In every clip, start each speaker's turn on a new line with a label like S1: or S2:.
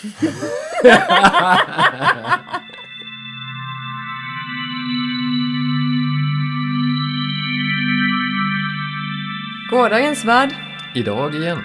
S1: Gårdagens värld.
S2: Idag igen.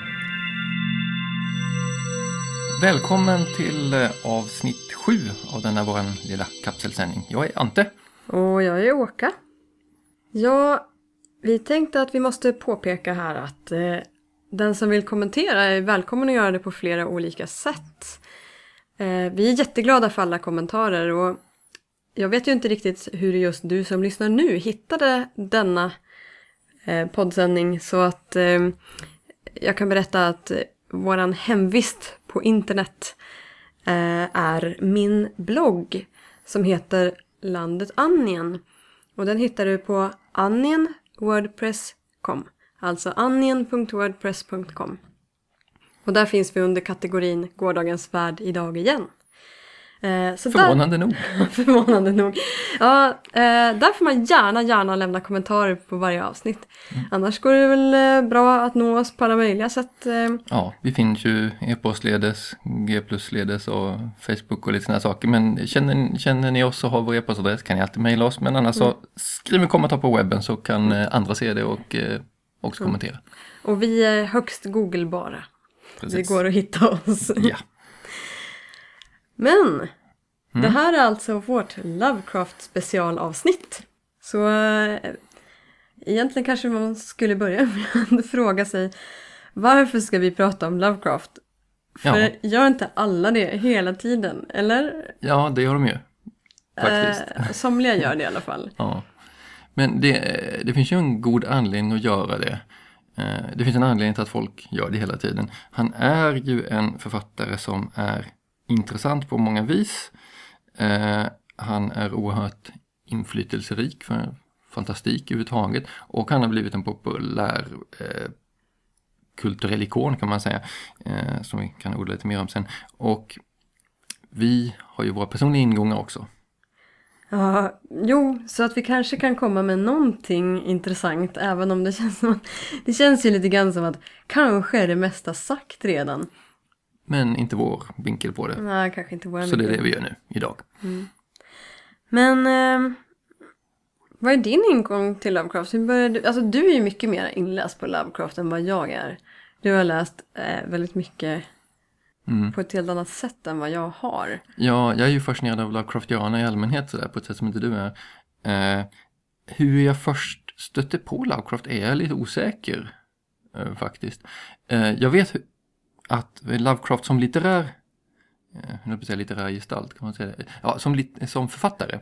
S2: Välkommen till avsnitt 7 av denna våran lilla kapselsändning. Jag är Ante.
S1: Och jag är Åka. Ja, vi tänkte att vi måste påpeka här att den som vill kommentera är välkommen att göra det på flera olika sätt. Vi är jätteglada för alla kommentarer och jag vet ju inte riktigt hur just du som lyssnar nu hittade denna poddsändning, så att jag kan berätta att våran hemvist på internet är min blogg som heter Landet Annien, och den hittar du på annien.wordpress.com, alltså annien.wordpress.com, och där finns vi under kategorin Gårdagens värld idag igen. Så
S2: Förvånande nog.
S1: Förvånande nog. Ja, där får man gärna lämna kommentarer på varje avsnitt. Annars går det väl bra att nå oss på alla möjliga sätt.
S2: Ja, vi finns ju e-postledes, G+-ledes och Facebook och lite sådana saker. Men känner ni oss och har vår e-postadress kan ni alltid mejla oss. Men annars så skriv en kommentar på webben så kan andra se det och också kommentera.
S1: Och vi är högst googlebara.
S2: Precis.
S1: Det går att hitta oss.
S2: Ja.
S1: Men det här är alltså vårt Lovecraft specialavsnitt. Så egentligen kanske man skulle börja med att fråga sig, varför ska vi prata om Lovecraft? För gör inte alla det hela tiden, eller?
S2: Ja, det gör de ju. Faktiskt.
S1: Somliga gör det i alla fall.
S2: Ja. Men det finns ju en god anledning att göra det. Det finns en anledning till att folk gör det hela tiden. Han är ju en författare som är intressant på många vis. Han är oerhört inflytelserik för fantastik överhuvudtaget. Och han har blivit en populär kulturell ikon kan man säga. Som vi kan odla lite mer om sen. Och vi har ju våra personliga ingångar också.
S1: Ja, så att vi kanske kan komma med någonting intressant, även om det känns ju lite grann som att kanske är det mesta sagt redan.
S2: Men inte vår vinkel på det.
S1: Nej, kanske inte vår
S2: så det är det vi gör nu, idag.
S1: Men vad är din ingång till Lovecraft? Alltså du är ju mycket mer inläst på Lovecraft än vad jag är. Du har läst väldigt mycket på ett helt annat sätt än vad jag har. Ja,
S2: jag är ju fascinerad av Lovecraftianer i allmänhet så där, på ett sätt som inte du är. Hur jag först stötte på Lovecraft är jag lite osäker faktiskt. Jag vet att Lovecraft som litterär gestalt kan man säga. Ja, som författare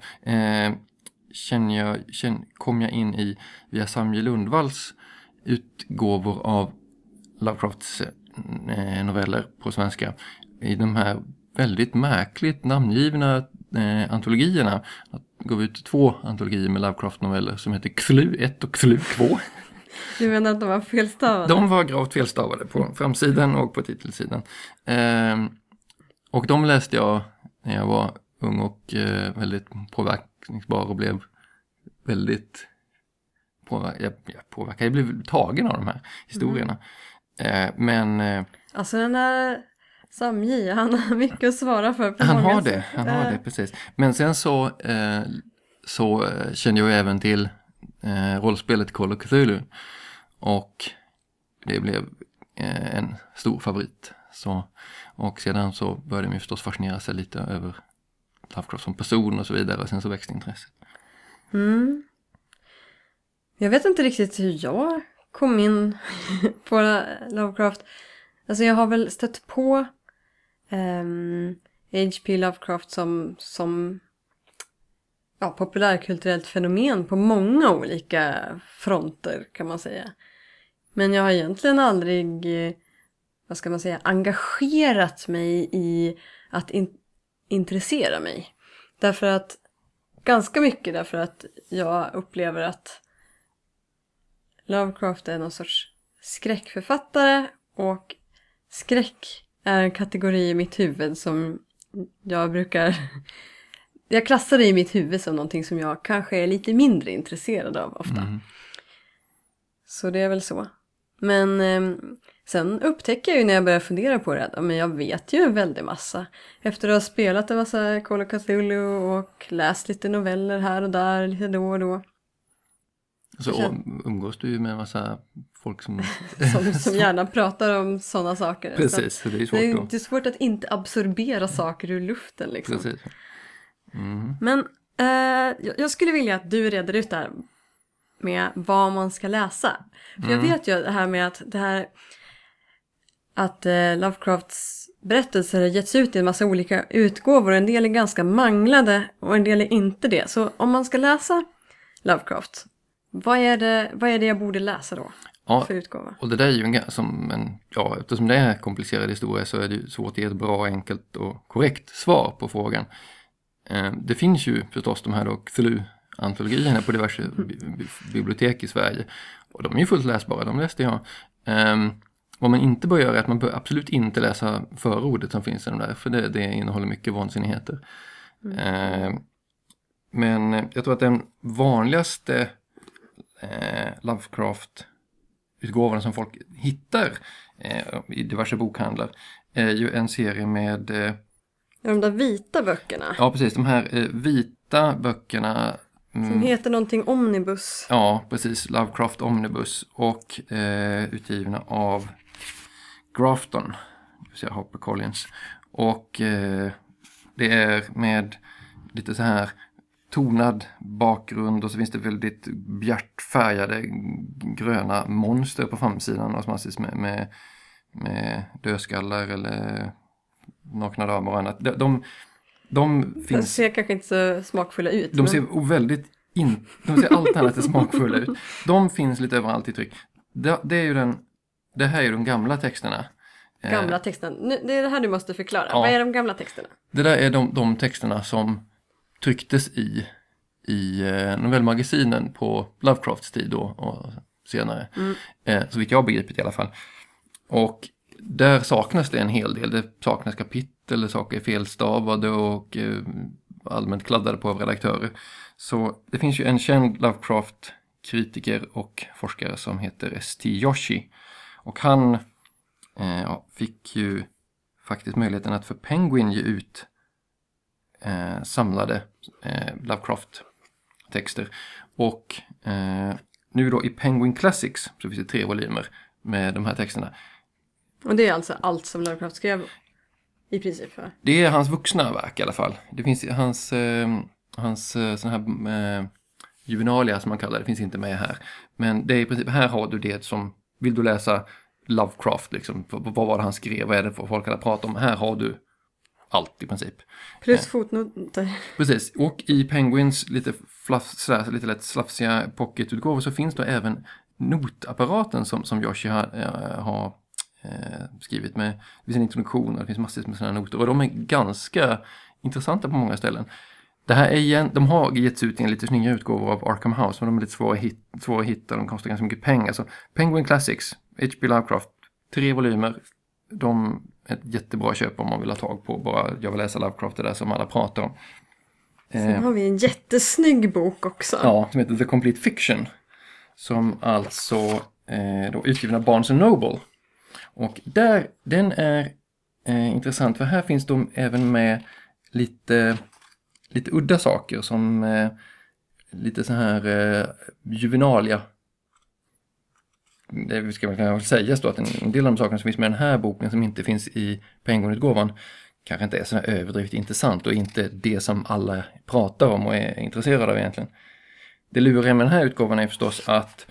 S2: kom jag in i via Samuel Lundvalls utgåvor av Lovecrafts noveller på svenska i de här väldigt märkligt namngivna antologierna. Det gav ut 2 antologier med Lovecraft-noveller som heter Cthulhu 1 och Cthulhu 2.
S1: Du menar att de var felstavade?
S2: De var gravt felstavade på framsidan och på titelsidan. Och de läste jag när jag var ung och väldigt påverkningsbar och blev väldigt påverkad. Jag blev tagen av de här historierna. Men
S1: alltså den där Sam J, han har mycket att svara för på
S2: han
S1: många
S2: har
S1: sätt.
S2: det, precis. Men sen så kände jag även till rollspelet Call of Cthulhu. Och det blev en stor favorit. Och sedan så började jag förstås fascinera sig lite över Lovecraft som person och så vidare. Och sen så växte intresset.
S1: Jag vet inte riktigt hur jag kom in på Lovecraft. Alltså jag har väl stött på H.P. Lovecraft som populärkulturellt fenomen på många olika fronter kan man säga. Men jag har egentligen aldrig, engagerat mig i att intressera mig. Ganska mycket därför att jag upplever att Lovecraft är någon sorts skräckförfattare, och skräck är en kategori i mitt huvud som jag klassar det i mitt huvud som någonting som jag kanske är lite mindre intresserad av ofta. Så det är väl så. Men Sen upptäcker jag ju när jag börjar fundera på det, men jag vet ju en väldig massa. Efter att ha spelat en massa Call of Cthulhu och läst lite noveller här och där, lite då och då.
S2: Så umgås du ju med en massa folk som
S1: som gärna pratar om sådana saker.
S2: Precis, så det är svårt då.
S1: Det är svårt att inte absorbera saker ur luften liksom.
S2: Precis. Mm.
S1: Men jag skulle vilja att du reder ut det här med vad man ska läsa. För jag vet ju det här med att Lovecrafts berättelser har getts ut i en massa olika utgåvor. En del är ganska manglade och en del är inte det. Så om man ska läsa Lovecraft, vad är det jag borde läsa då?
S2: Ja,
S1: för utgåva?
S2: Och det där är ju eftersom det är komplicerad historia så är det svårt att ge ett bra, enkelt och korrekt svar på frågan. Det finns ju förstås de här då Cthulhu-antologierna på diverse bibliotek i Sverige. Och de är ju fullt läsbara, de läste jag. Vad man inte bör göra är att man bör absolut inte läsa förordet som finns i de där, för det innehåller mycket vansinnigheter. Men jag tror att den vanligaste Lovecraft-utgåvorna som folk hittar i diverse bokhandlar är ju en serie med...
S1: de där vita böckerna?
S2: Ja, precis. De här vita böckerna...
S1: Som heter någonting Omnibus.
S2: Ja, precis. Lovecraft Omnibus. Och utgivna av Grafton, det vill säga HarperCollins. Och det är med lite så här tonad bakgrund och så finns det väldigt bjärtfärgade gröna monster på framsidan och massvis med dödskallar eller nakna damer och annat. De
S1: ser kanske inte så smakfulla ut.
S2: De ser allt annat än smakfulla ut. De finns lite överallt i tryck. Det här är ju de gamla texterna.
S1: Gamla texterna. Det är det här du måste förklara.
S2: Ja.
S1: Vad är de gamla texterna? Det
S2: där är de texterna som trycktes i novellmagasinen på Lovecrafts tid då, och senare. Så vitt jag har begripit i alla fall. Och där saknas det en hel del. Det saknas kapitel, saker är felstavade och allmänt kladdade på av redaktörer. Så det finns ju en känd Lovecraft-kritiker och forskare som heter S.T. Joshi. Och han fick ju faktiskt möjligheten att för Penguin ge ut samlade Lovecraft-texter. Och nu då i Penguin Classics så finns det 3 volymer med de här texterna.
S1: Och det är alltså allt som Lovecraft skrev i princip? För.
S2: Det är hans vuxna verk i alla fall. Det finns hans sån här juvenalia som man kallar det, finns inte med här. Men det är i princip, här har du det som, vill du läsa Lovecraft liksom, vad var det han skrev, vad är det för folk hade pratat om, här har du allt i princip.
S1: Plus fotnoter.
S2: Precis, och i Penguins lite lätt slafsiga pocketutgåvor så finns då även notapparaten som Joshi har skrivit med. Det finns en introduktion och det finns massor med sådana noter och de är ganska intressanta på många ställen. Det här är de har getts ut i en lite snyggare utgåva av Arkham House, men de är lite svåra att hitta, de kostar ganska mycket pengar. Så Penguin Classics, H.P. Lovecraft, 3 volymer, de är ett jättebra köp om man vill ha tag på, bara jag vill läsa Lovecraft, det där som alla pratar om.
S1: Sen har vi en jättesnygg bok också.
S2: Ja, som heter The Complete Fiction, som alltså då utgiven av Barnes & Noble. Och den är intressant, för här finns de även med lite udda saker som lite så här juvenalia. Det ska man kanske säga då att en del av de sakerna som finns med den här boken som inte finns i Penguin-utgåvan kanske inte är så här överdrivet intressant och inte det som alla pratar om och är intresserade av egentligen. Det luriga med den här utgåvan är förstås att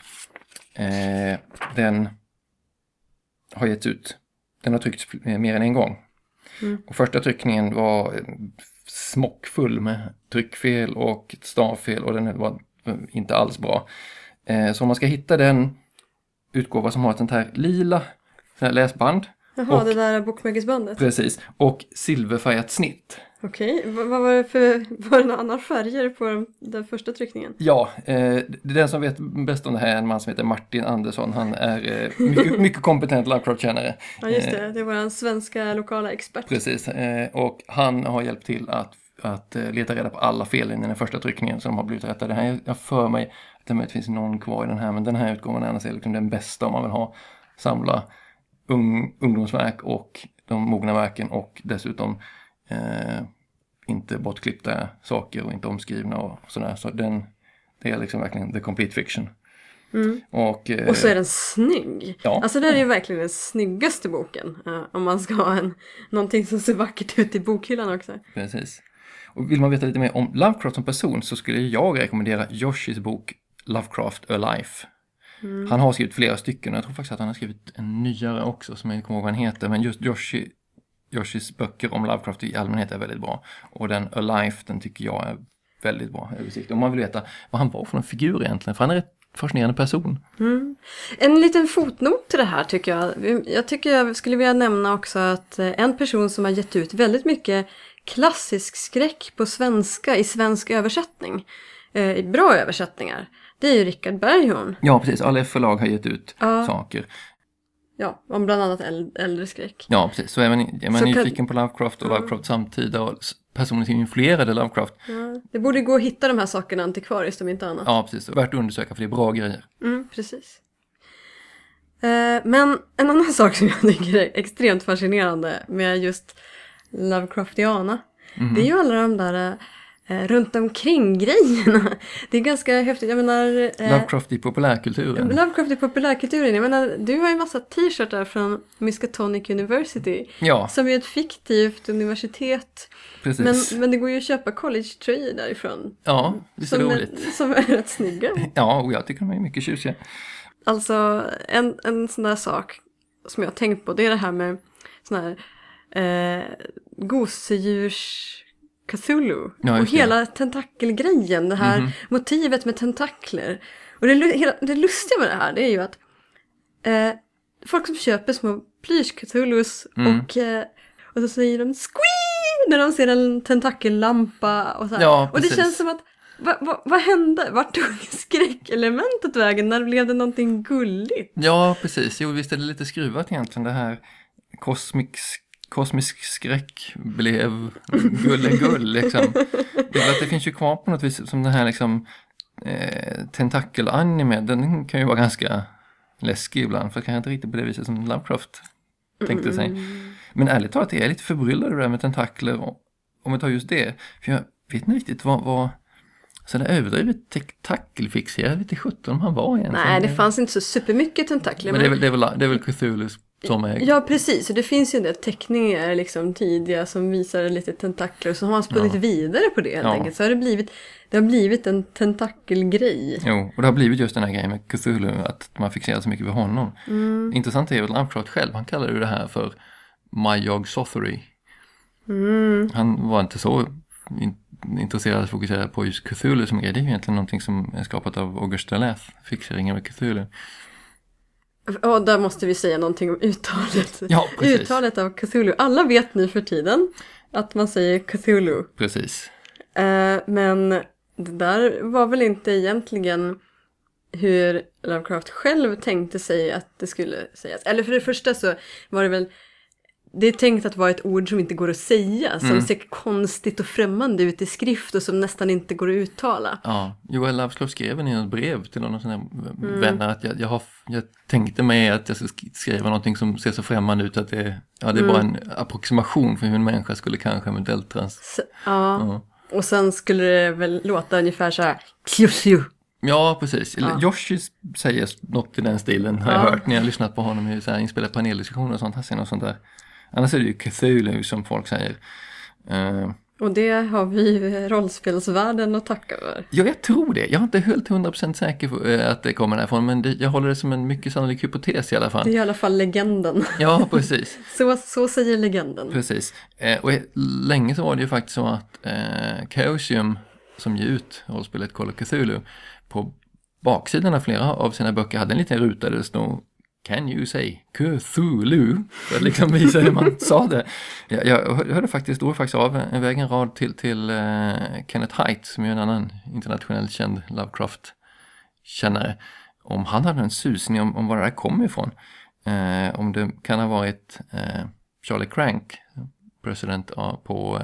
S2: den har getts ut. Den har tryckts mer än en gång. Och första tryckningen var smockfull med tryckfel och stavfel och den var inte alls bra. Så om man ska hitta den utgåva som har ett sånt här lila läsband.
S1: Jaha, det där bokmärkesbandet.
S2: Precis, och silverfärgat snitt.
S1: Okej, vad var det var det några andra färger på den första tryckningen?
S2: Ja, den som vet bäst om det här är en man som heter Martin Andersson. Han är mycket kompetent Lovecraft-kännare.
S1: Ja, just det. Det var en svenska lokala expert.
S2: Precis, och han har hjälpt till att leta reda på alla fel i den första tryckningen som har blivit rättade. Jag för mig att det finns någon kvar i den här, men den här utgåvan är liksom den bästa om man vill samla ungdomsverk och de mogna verken och dessutom inte bortklippta saker och inte omskrivna och sådär. Så det är liksom verkligen the complete fiction. Och
S1: så är den snygg.
S2: Ja.
S1: Alltså det är ju verkligen den snyggaste boken. Om man ska ha någonting som ser vackert ut i bokhyllan också.
S2: Precis. Och vill man veta lite mer om Lovecraft som person så skulle jag rekommendera Joshis bok Lovecraft A Life. Han har skrivit flera stycken och jag tror faktiskt att han har skrivit en nyare också som jag inte kommer ihåg vad han heter. Men just Joshis böcker om Lovecraft i allmänhet är väldigt bra. Och den A Life, den tycker jag är väldigt bra översikt. Om man vill veta vad han var för en figur egentligen. För han är en rätt fascinerande person.
S1: En liten fotnot till det här tycker jag. Jag tycker jag skulle vilja nämna också att en person som har gett ut väldigt mycket klassisk skräck på svenska i svensk översättning. I bra översättningar. Det är ju Rickard Berghorn.
S2: Ja, precis. Alla förlag har gett ut saker.
S1: Ja, om bland annat äldre skräck.
S2: Ja, precis. Så är man nyfiken på Lovecraft och Lovecraft samtida och personer som influerade Lovecraft.
S1: Ja, det borde gå att hitta de här sakerna antikvariskt om inte annat.
S2: Ja, precis. Värt att undersöka för det är bra grejer.
S1: Precis. Men en annan sak som jag tycker är extremt fascinerande med just Lovecraftiana. Det är ju alla de där runt omkring grejerna. Det är ganska häftigt. Jag menar,
S2: Lovecraft i populärkulturen.
S1: Lovecraft i populärkulturen. Jag menar, du har ju en massa t-shirtar från Miskatonic University.
S2: Ja.
S1: Som är ett fiktivt universitet.
S2: Precis.
S1: Men det går ju att köpa college-tröjor därifrån.
S2: Ja, det är roligt.
S1: Som är rätt snygga.
S2: Ja, och jag tycker de är mycket tjusiga.
S1: Alltså, en sån där sak som jag har tänkt på, det är det här med sån här gosedjurs Cthulhu.
S2: Ja,
S1: och hela tentakelgrejen, det här motivet med tentakler. Och det lustiga med det här, det är ju att folk som köper små plysch-Cthulhus och så säger de squee när de ser en tentakellampa och så här.
S2: Ja,
S1: och det känns som att vad hände? Vart tog skräckelementet vägen? När blev det någonting gulligt?
S2: Ja, precis. Jo, visst är det lite skruvat egentligen. Det här kosmisk skräck blev gull liksom. Det finns ju kvar på något vis som den här liksom tentakel-anime. Den kan ju vara ganska läskig ibland. För det kan inte riktigt på det viset som Lovecraft tänkte sig. Men ärligt talat är jag lite förbryllad över det med tentakler. Om vi tar just det. För jag vet inte riktigt vad så det är överdrivet tentakelfixerad lite 17 han var egentligen.
S1: Nej, det fanns inte så supermycket tentakler.
S2: Men det är väl Cthulhu som är...
S1: Ja, precis. Och det finns ju en del teckningar liksom tidiga som visar lite tentakler. Så har man spunnit vidare på det helt enkelt. Så har det har blivit en tentakelgrej.
S2: Jo, och det har blivit just den här grejen med Cthulhu. Att man fixerar så mycket vid honom. Intressant är väl Lovecraft själv. Han kallar ju det här för My Yog Sothory. Han var inte så intresserad att fokusera på just Cthulhu som grej. Det är ju egentligen någonting som är skapat av August Derleth, fixeringen med Cthulhu.
S1: Och där måste vi säga någonting om uttalet.
S2: Ja, precis.
S1: Uttalet av Cthulhu. Alla vet nu för tiden att man säger Cthulhu.
S2: Precis.
S1: Men det där var väl inte egentligen hur Lovecraft själv tänkte sig att det skulle sägas. Eller för det första så var det väl det är tänkt att vara ett ord som inte går att säga. Som ser konstigt och främmande ut i skrift och som nästan inte går att uttala.
S2: Ja, Joel Lovecraft skrev i ett brev till någon av sina vänner att jag tänkte mig att jag skulle skriva någonting som ser så främmande ut att det är bara en approximation för hur en människa skulle kanske eventuellt
S1: Och sen skulle det väl låta ungefär så här Cthulhu.
S2: Ja, precis. Joshi säger något i den stilen har jag hört när jag har lyssnat på honom i så här inspelade paneldiskussioner och sånt. Han säger något sånt där. Annars är det ju Cthulhu som folk säger.
S1: Och det har vi rollspelsvärlden att tacka för.
S2: Ja, jag tror det. Jag är inte helt 100% säker på att det kommer därifrån. Men jag håller det som en mycket sannolik hypotes i alla fall.
S1: Det är i alla fall legenden.
S2: Ja, precis.
S1: så säger legenden.
S2: Precis. Och länge så var det ju faktiskt så att Chaosium som ger ut rollspelet Call of Cthulhu på baksidan av flera av sina böcker hade en liten ruta där det stod Can you say Cthulhu? För att liksom visa hur man sa det. Jag hörde faktiskt av en väg en rad till Kenneth Haidt som är en annan internationellt känd Lovecraft-kännare. Om han hade en susning om var det där kommer ifrån. Om det kan ha varit Charlie Crank, president på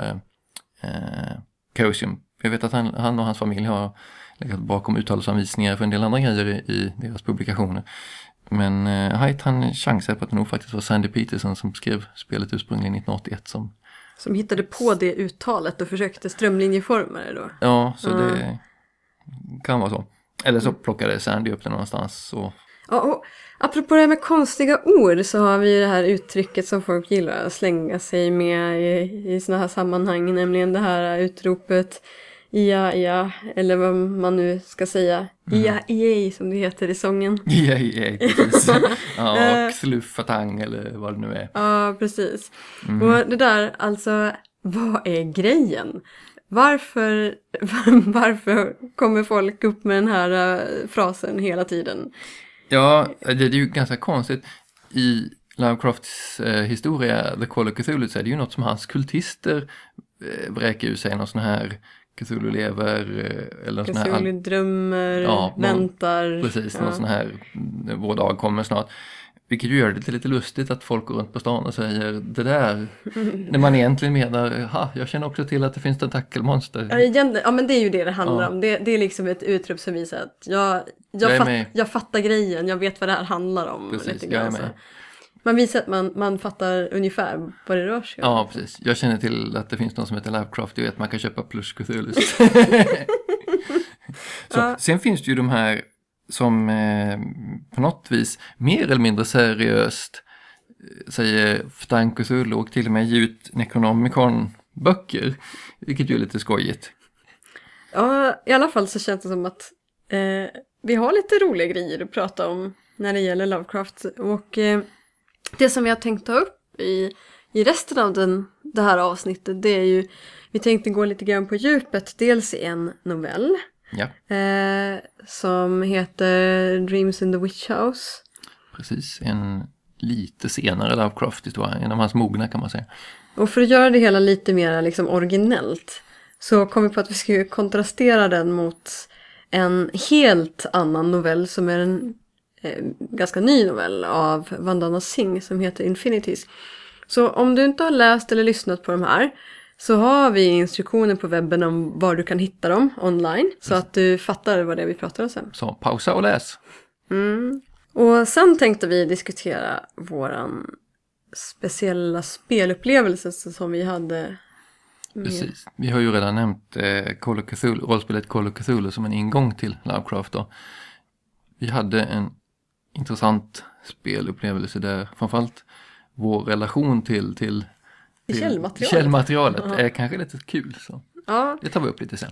S2: Chaosium. Jag vet att han och hans familj har legat bakom uttalsanvisningar för en del andra grejer i deras publikationer. Men Haidt han chansade på att det nog faktiskt var Sandy Peterson som skrev spelet ursprungligen 1981
S1: som hittade på det uttalet och försökte strömlinjeforma det då.
S2: Ja, så det kan vara så. Eller så plockade Sandy upp det någonstans. Och...
S1: Ja, och apropå det här med konstiga ord så har vi det här uttrycket som folk gillar att slänga sig med i såna här sammanhang. Nämligen det här utropet ja, eller vad man nu ska säga. Ja, som det heter i sången.
S2: Ja, precis. Ja, och sluffatang eller vad det nu är.
S1: Ja, precis. Och det där, alltså, vad är grejen? Varför kommer folk upp med den här frasen hela tiden?
S2: Ja, det är ju ganska konstigt. I Lovecrafts historia, The Call of Cthulhu, så är det ju något som hans kultister vräker ur sig. Någon sån här Cthulhu lever eller sån här...
S1: Cthulhu drömmer, väntar.
S2: Precis, någon sån här vår dag kommer snart. Vilket ju gör det lite lustigt att folk går runt på stan och säger det där. När man egentligen menar, jag känner också till att det finns tentakelmonster.
S1: Ja, men det är ju det handlar om. Det är liksom ett utrop som visar att jag fattar grejen. Jag vet vad det här handlar om.
S2: Precis,
S1: lite grann,
S2: jag är med.
S1: Man visar att man fattar ungefär vad det rör sig om.
S2: Ja, precis. Jag känner till att det finns någon som heter Lovecraft. Jag vet att man kan köpa plus Cthulhu. Sen finns det ju de här som på något vis mer eller mindre seriöst säger Ftan Cthulhu och till och med ger ut Necronomicon-böcker, vilket ju är lite skojigt.
S1: Ja, i alla fall så känns det som att vi har lite roliga grejer att prata om när det gäller Lovecraft. Och det som vi har tänkt ta upp i resten av det här avsnittet, det är ju, vi tänkte gå lite grann på djupet, dels i en novell.
S2: Ja.
S1: Som heter Dreams in the Witch House.
S2: Precis, en lite senare Lovecraft-historia, en av hans mogna kan man säga.
S1: Och för att göra det hela lite mer liksom originellt så kom vi på att vi skulle kontrastera den mot en helt annan novell som är en ganska ny novell av Vandana Singh som heter Infinities. Så om du inte har läst eller lyssnat på de här så har vi instruktioner på webben om var du kan hitta dem online. Så att du fattar vad det är vi pratar om sen.
S2: Så pausa och läs.
S1: Och sen tänkte vi diskutera våran speciella spelupplevelse som vi hade.
S2: Precis. Vi har ju redan nämnt Call of Cthulhu, rollspelet Call of Cthulhu som en ingång till Lovecraft då. Vi hade en intressant spelupplevelse där. Framförallt vår relation till källmaterialet är kanske lite kul. Så det tar vi upp lite sen.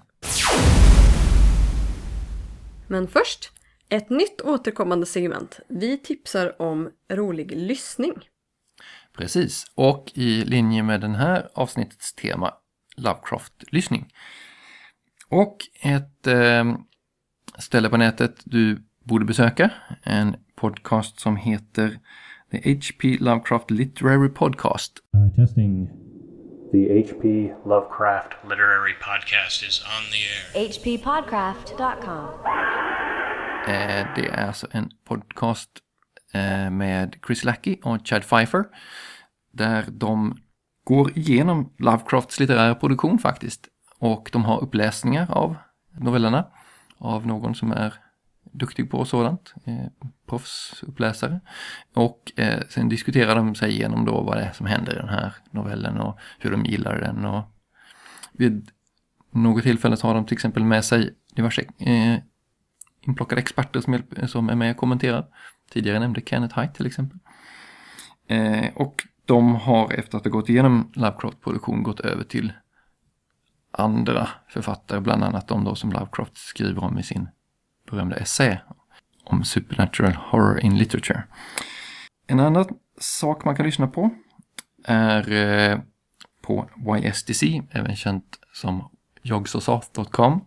S1: Men först, ett nytt återkommande segment. Vi tipsar om rolig lyssning.
S2: Precis, och i linje med den här avsnittets tema Lovecraft-lyssning. Och ett ställe på nätet du borde besöka, en podcast som heter The H.P. Lovecraft Literary Podcast.
S3: Testing. The H.P. Lovecraft Literary Podcast is on the air.
S4: hppodcraft.com.
S2: Det är alltså en podcast med Chris Lackey och Chad Pfeiffer där de går igenom Lovecrafts litterära produktion faktiskt. Och de har uppläsningar av novellerna av någon som är duktig på sådant, proffsuppläsare. Och sen diskuterar de sig igenom då vad det är som händer i den här novellen och hur de gillar den. Och vid något tillfälle har de till exempel med sig diverse inplockade experter som är med och kommenterar. Tidigare nämnde Kenneth Haidt till exempel. Och de har efter att ha gått igenom Lovecraft-produktion gått över till andra författare, bland annat de då som Lovecraft skriver om i sin berömda essä om supernatural horror in literature. En annan sak man kan lyssna på är på YSDC, även känt som yogsosaf.com.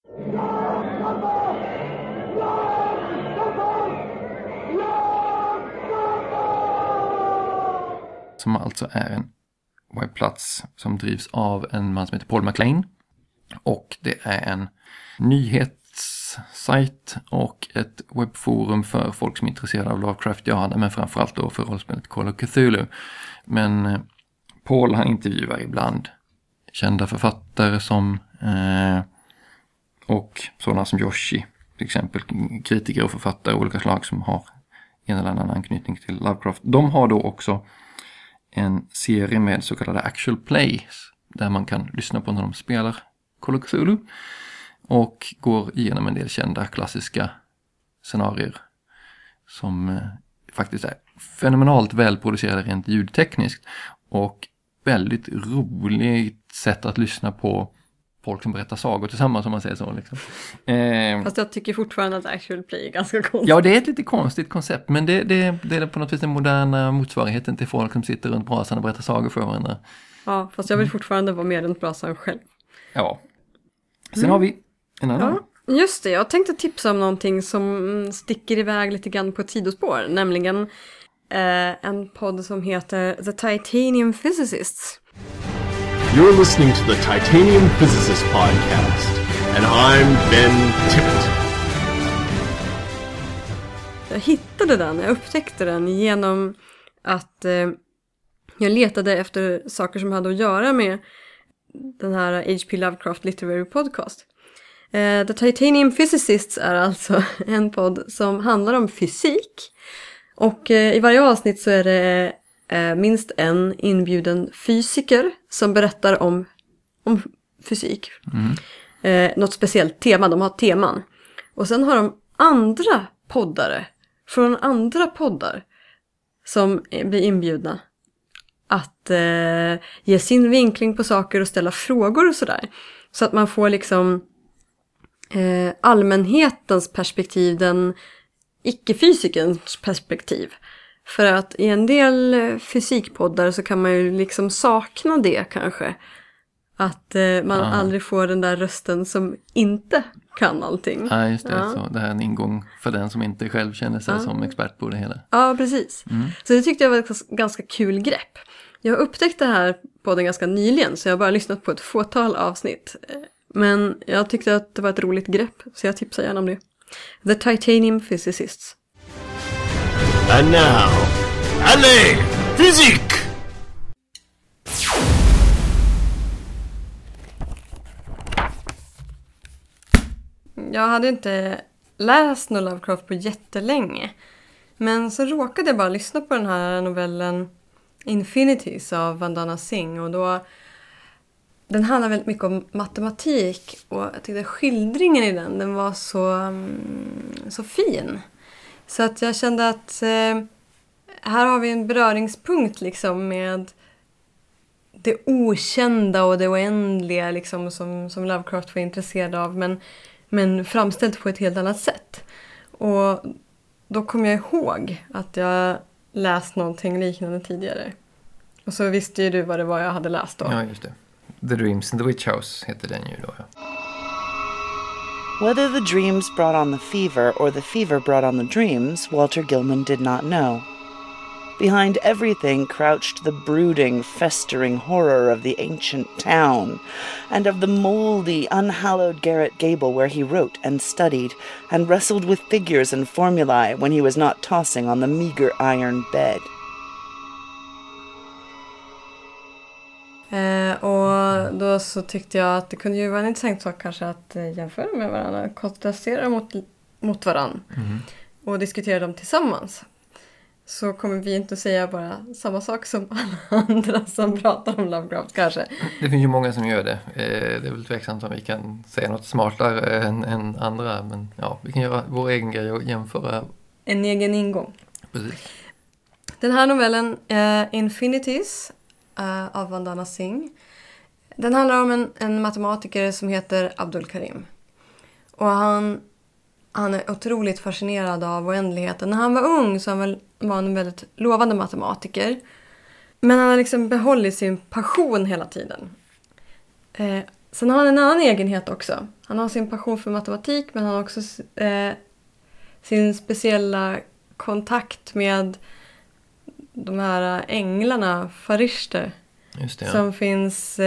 S2: Som alltså är en webbplats som drivs av en man som heter Paul MacLean. Och det är en nyhetssajt och ett webbforum för folk som är intresserade av Lovecraft, men framförallt då för rollspelet Call of Cthulhu. Men Paul han intervjuar ibland kända författare som och sådana som Yoshi, till exempel kritiker och författare av olika slag som har en eller annan anknytning till Lovecraft. De har då också en serie med så kallade actual plays där man kan lyssna på när de spelar Call of Cthulhu och går igenom en del kända klassiska scenarier som faktiskt är fenomenalt välproducerade rent ljudtekniskt och väldigt roligt sätt att lyssna på folk som berättar sagor tillsammans, om man säger så. Liksom.
S1: Fast jag tycker fortfarande att actual play är ganska konstigt.
S2: Ja, det är ett lite konstigt koncept, men det är på något vis den moderna motsvarigheten till folk som sitter runt brasan och berättar sagor för varandra.
S1: Ja, fast jag vill fortfarande vara med runt brasan själv.
S2: Ja. Sen har vi en annan.
S1: Ja, just det. Jag tänkte tipsa om någonting som sticker iväg lite grann på ett sidospår, nämligen en podd som heter The Titanium Physicists.
S5: You're listening to the Titanium Physicist Podcast, and I'm Ben Tippett.
S1: Jag hittade den, jag upptäckte den genom att jag letade efter saker som hade att göra med den här H.P. Lovecraft Literary Podcast. The Titanium Physicists är alltså en podd som handlar om fysik. Och i varje avsnitt så är det minst en inbjuden fysiker som berättar om fysik. Något speciellt tema, de har teman. Och sen har de andra poddare från andra poddar som blir inbjudna att ge sin vinkling på saker och ställa frågor och sådär. Så att man får liksom allmänhetens perspektiv, den icke-fysikerns perspektiv. För att i en del fysikpoddar så kan man ju liksom sakna det kanske. Att man aldrig får den där rösten som inte kan allting.
S2: Ja, just det. Ja. Så det här är en ingång för den som inte själv känner sig som expert på det hela.
S1: Ja, precis. Så det tyckte jag var ett ganska kul grepp. Jag har upptäckt det här podden ganska nyligen, så jag har bara lyssnat på ett fåtal avsnitt. Men jag tyckte att det var ett roligt grepp, så jag tipsar gärna om det. The Titanium Physicists.
S5: And now, allez, physique!
S1: Jag hade inte läst någon Lovecraft på jättelänge. Men så råkade jag bara lyssna på den här novellen Infinities av Vandana Singh. Och då, den handlar väldigt mycket om matematik. Och jag tyckte skildringen i den var så fin. Så att jag kände att här har vi en beröringspunkt liksom med det okända och det oändliga liksom, som Lovecraft var intresserad av. Men framställt på ett helt annat sätt. Och då kom jag ihåg att jag läst någonting liknande tidigare. Och så visste ju du vad det var jag hade läst då.
S2: Ja, just det. The Dreams in the Witch House heter den ju då. Ja.
S6: Whether the dreams brought on the fever or the fever brought on the dreams, Walter Gilman did not know. Behind everything crouched the brooding, festering horror of the ancient town, and of the moldy, unhallowed garret gable where he wrote and studied, and wrestled with figures and formulae when he was not tossing on the meager iron bed.
S1: Och då så tyckte jag att det kunde ju vara en intressant sak kanske att jämföra med varandra, kontrastera mot varandra och diskutera dem tillsammans. Så kommer vi inte att säga bara samma sak som alla andra som pratar om Lovecraft kanske.
S2: Det finns ju många som gör det. Det är väl tveksamt om vi kan säga något smartare än andra. Men ja, vi kan göra vår egen grej och jämföra.
S1: En egen ingång.
S2: Precis.
S1: Den här novellen, Infinities av Vandana Singh. Den handlar om en matematiker som heter Abdul Karim. Och han är otroligt fascinerad av oändligheten. När han var ung så var han en väldigt lovande matematiker. Men han har liksom behållit sin passion hela tiden. Sen har han en annan egenhet också. Han har sin passion för matematik, men han har också sin speciella kontakt med de här änglarna, farishter.
S2: Just det, ja.
S1: Som finns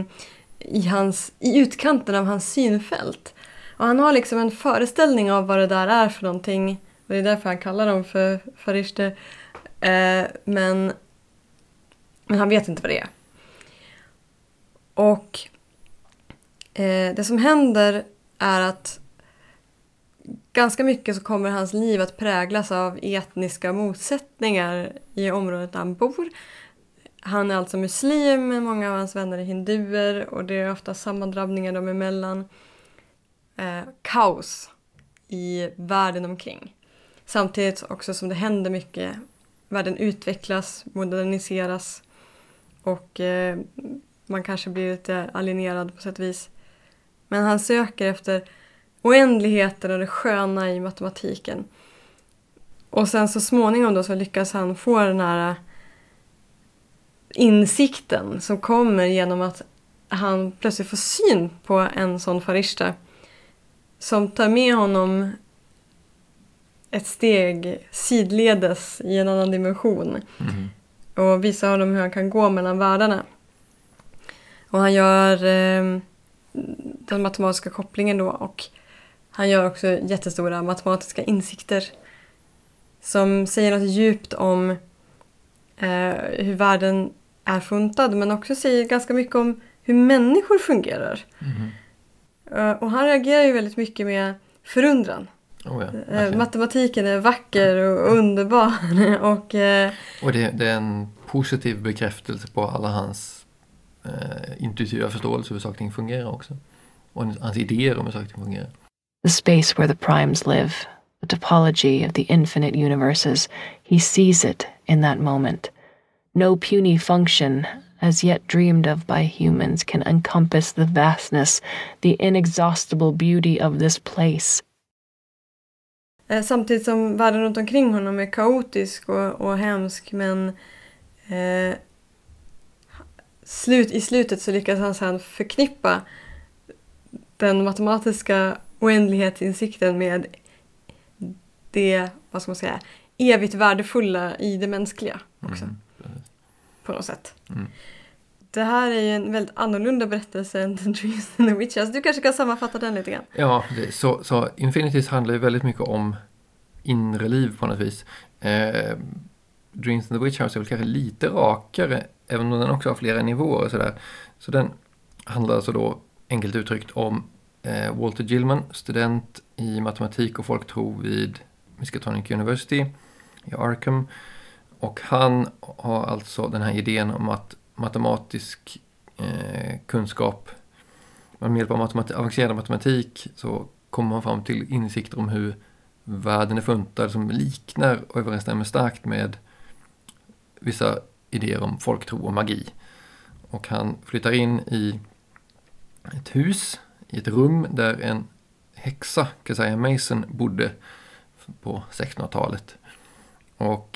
S1: i utkanten av hans synfält. Och han har liksom en föreställning av vad det där är för någonting. Och det är därför han kallar dem för farishter. Men han vet inte vad det är. Och det som händer är att ganska mycket så kommer hans liv att präglas av etniska motsättningar i området där han bor. Han är alltså muslim, men många av hans vänner är hinduer och det är ofta sammandrabbningar dem emellan. Kaos i världen omkring. Samtidigt också som det händer mycket. Världen utvecklas, moderniseras och man kanske blir lite alienerad på sätt och vis. Men han söker efter oändligheten och det sköna i matematiken. Och sen så småningom då så lyckas han få den här insikten som kommer genom att han plötsligt får syn på en sån farishta som tar med honom ett steg sidledes i en annan dimension och visar honom hur han kan gå mellan världarna. Och han gör den matematiska kopplingen då, och han gör också jättestora matematiska insikter som säger något djupt om hur världen är funtad, men också säger ganska mycket om hur människor fungerar. Och han reagerar ju väldigt mycket med förundran. Matematiken är vacker och underbar.
S2: Och det är en positiv bekräftelse på alla hans intuitiva förståelse hur saker och ting fungerar också. Och hans idéer om hur saker och ting fungerar.
S7: The space where the primes live, the topology of the infinite universes, he sees it in that moment. No puny function, as yet dreamed of by humans, can encompass the vastness, the inexhaustible beauty of this place.
S1: Samtidigt som världen runt omkring honom är kaotisk och hemsk, men i slutet så lyckas han sedan förknippa den matematiska oändlighetsinsikten med det, vad ska man säga, evigt värdefulla i det mänskliga också. På något sätt. Det här är ju en väldigt annorlunda berättelse än The Dreams and the Witch House. Du kanske kan sammanfatta den lite grann.
S2: Ja, så Infinities handlar ju väldigt mycket om inre liv på något vis. Dreams and the Witch House är väl kanske lite rakare, även om den också har flera nivåer och sådär. Så den handlar alltså då enkelt uttryckt om Walter Gilman, student i matematik och folktro vid Miskatonic University i Arkham. Och han har alltså den här idén om att matematisk kunskap, med hjälp av avancerad matematik så kommer man fram till insikter om hur världen är funtad som liknar och överensstämmer starkt med vissa idéer om folktro och magi. Och han flyttar in i ett hus, i ett rum där en häxa, Keziah Mason, bodde på 1600-talet. Och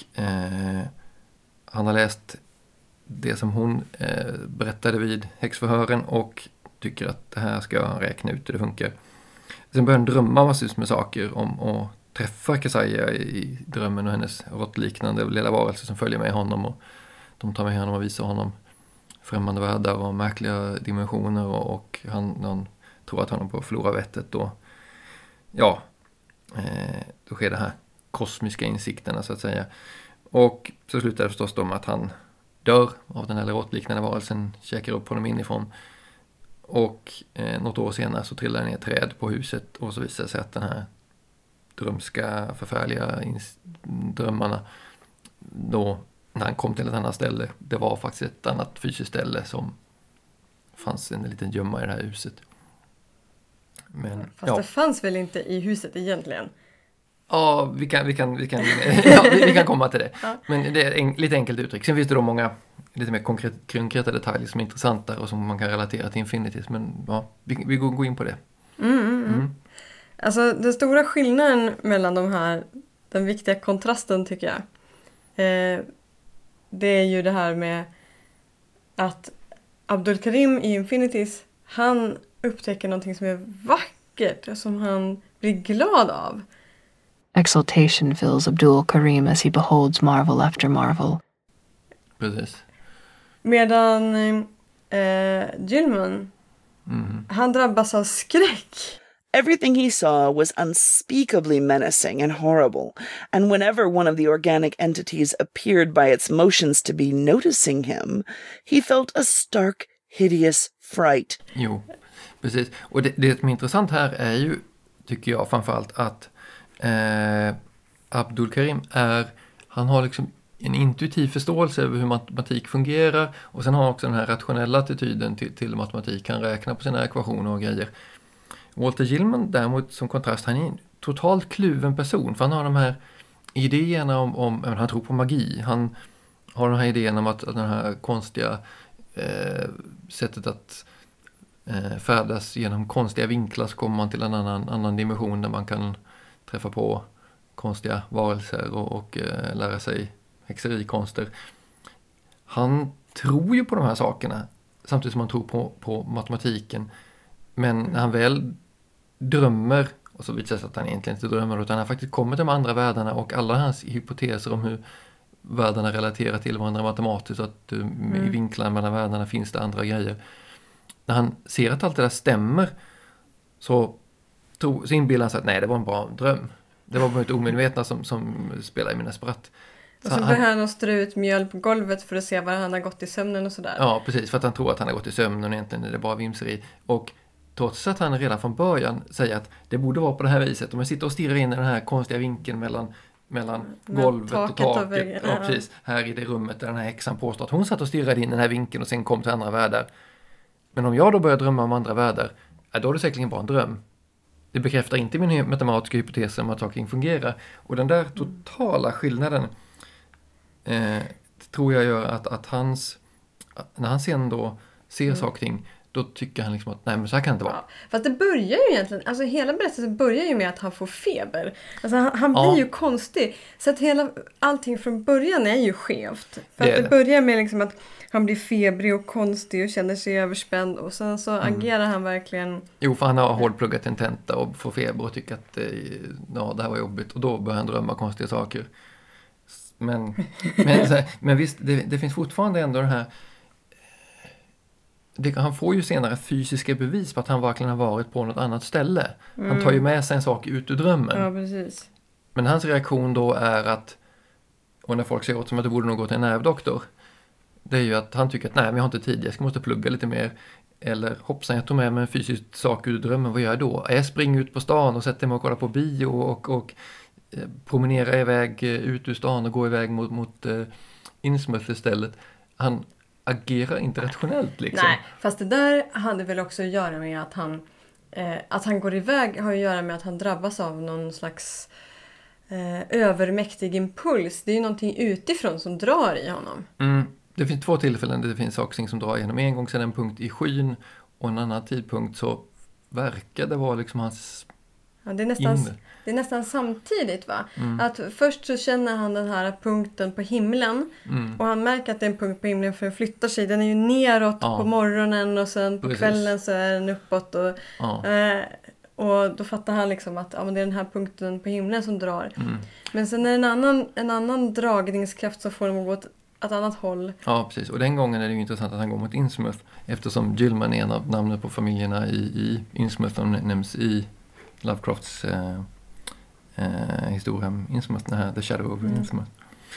S2: han har läst det som hon berättade vid häxförhören och tycker att det här ska han räkna ut hur det funkar. Sen börjar han drömma massvis med saker om att träffa Keziah i drömmen och hennes råttliknande lilla varelse som följer med honom, och de tar med honom och visar honom främmande världar och märkliga dimensioner, och någon tror att han på förlorar vettet då. Ja, då sker det här kosmiska insikterna så att säga. Och så slutar det förstås med att han dör av den här råttliknande varelsen, käkar upp honom inifrån. Och något år senare så trillar ner ett träd på huset, och så visar det sig att den här drömska, förfärliga drömmarna då, när han kom till ett annat ställe, det var faktiskt ett annat fysiskt ställe som fanns en liten gömma i det här huset. Men,
S1: fast det fanns väl inte i huset egentligen?
S2: Ja, vi kan komma till det. Ja. Men det är lite enkelt uttryck. Sen finns det då många lite mer konkreta detaljer som är intressanta och som man kan relatera till Infinities. Men ja, vi går in på det.
S1: Alltså den stora skillnaden mellan de här, den viktiga kontrasten tycker jag, det är ju det här med att Abdul Karim i Infinities, han upptäcker någonting som är vackert, som han blir glad av.
S7: Exultation fills Abdul Karim as he beholds marvel after marvel.
S2: Precis.
S1: Medan Gilman, han drabbas av skräck.
S6: Everything he saw was unspeakably menacing and horrible, and whenever one of the organic entities appeared by its motions to be noticing him, he felt a stark, hideous fright.
S2: Jo, precis. Och det som är intressant här är ju, tycker jag framförallt, att Abdul Karim han har liksom en intuitiv förståelse över hur matematik fungerar, och sen har han också den här rationella attityden till matematik, kan räkna på sina ekvationer och grejer. Walter Gilman däremot, som kontrast, han är en totalt kluven person, för han har de här idéerna om han tror på magi, han har den här idén om att den här konstiga sättet att färdas genom konstiga vinklar, så kommer man till en annan dimension där man kan träffa på konstiga varelser och lära sig häxerikonster. Han tror ju på de här sakerna samtidigt som han tror på matematiken, men när han väl drömmer, och så visar det sig att han egentligen inte drömmer, utan han faktiskt kommer till de andra världarna, och alla hans hypoteser om hur världarna relaterar till varandra matematiskt, så att i vinklar mellan världarna finns det andra grejer. När han ser att allt det där stämmer, så inbillar han sig att nej, det var en bra dröm. Det var bara ett omedvetna som spelar i mina spratt.
S1: Och så börjar han att strö ut mjöl på golvet för att se var han har gått i sömnen och sådär.
S2: Ja, precis. För att han tror att han har gått i sömnen, och egentligen är det bara vimseri. Och trots att han redan från början säger att det borde vara på det här viset. Om jag sitter och stirrar in i den här konstiga vinkeln mellan golvet och taket. Ja, precis. Här i det rummet där den här häxan påstår att hon satt och stirrade in i den här vinkeln och sen kom till andra världar. Men om jag då börjar drömma om andra världar, då är det säkerligen bara en dröm. Det bekräftar inte min matematiska hypotes om att saker fungerar. Och den där totala skillnaden tror jag gör att när han sen då ser saker och ting, då tycker han liksom att nej, men så här kan det inte vara.
S1: Ja, fast det börjar ju egentligen, alltså hela berättelsen börjar ju med att han får feber. Alltså han blir ju konstig. Så att allting från början är ju skevt. För att det börjar med liksom att han blir febrig och konstig och känner sig överspänd, och sen så agerar han verkligen...
S2: Jo, för han har hårdpluggat en tenta och får feber och tycker att det här var jobbigt, och då börjar han drömma konstiga saker. Men visst, det finns fortfarande ändå det här... Han får ju senare fysiska bevis på att han verkligen har varit på något annat ställe. Han tar ju med sig en sak ut ur drömmen.
S1: Ja, precis.
S2: Men hans reaktion då är att, och när folk säger åt som att du borde nog gå till en nervdoktor, det är ju att han tycker att nej, men jag har inte tid, jag måste plugga lite mer. Eller hoppsan, jag tog med mig en fysisk sak ur drömmen, vad gör jag då? Jag springer ut på stan och sätter mig och kollar på bio och promenerar iväg ut ur stan och går iväg mot Innsmouth istället. Han agerar inte rationellt liksom.
S1: Nej, fast det där hade väl också att göra med att han går iväg, har att göra med att han drabbas av någon slags övermäktig impuls. Det är ju någonting utifrån som drar i honom.
S2: Det finns 2 tillfällen där det finns saker som drar igenom. En gång sedan en punkt i skyn, och en annan tidpunkt så verkar det vara liksom hans
S1: det är nästan samtidigt, va? Att först så känner han den här punkten på himlen, och han märker att det är en punkt på himlen, för den flyttar sig. Den är ju neråt på morgonen, och sen på kvällen så är den uppåt, och då fattar han liksom att men det är den här punkten på himlen som drar. Men sen är det en annan dragningskraft som får dem att gå åt ett annat håll. Ja,
S2: precis. Och den gången är det ju intressant att han går mot Innsmouth, eftersom Gilman är en av namnen på familjerna i Innsmouth, som nämns i Lovecrafts historia Innsmouth, den här The Shadow of Innsmouth.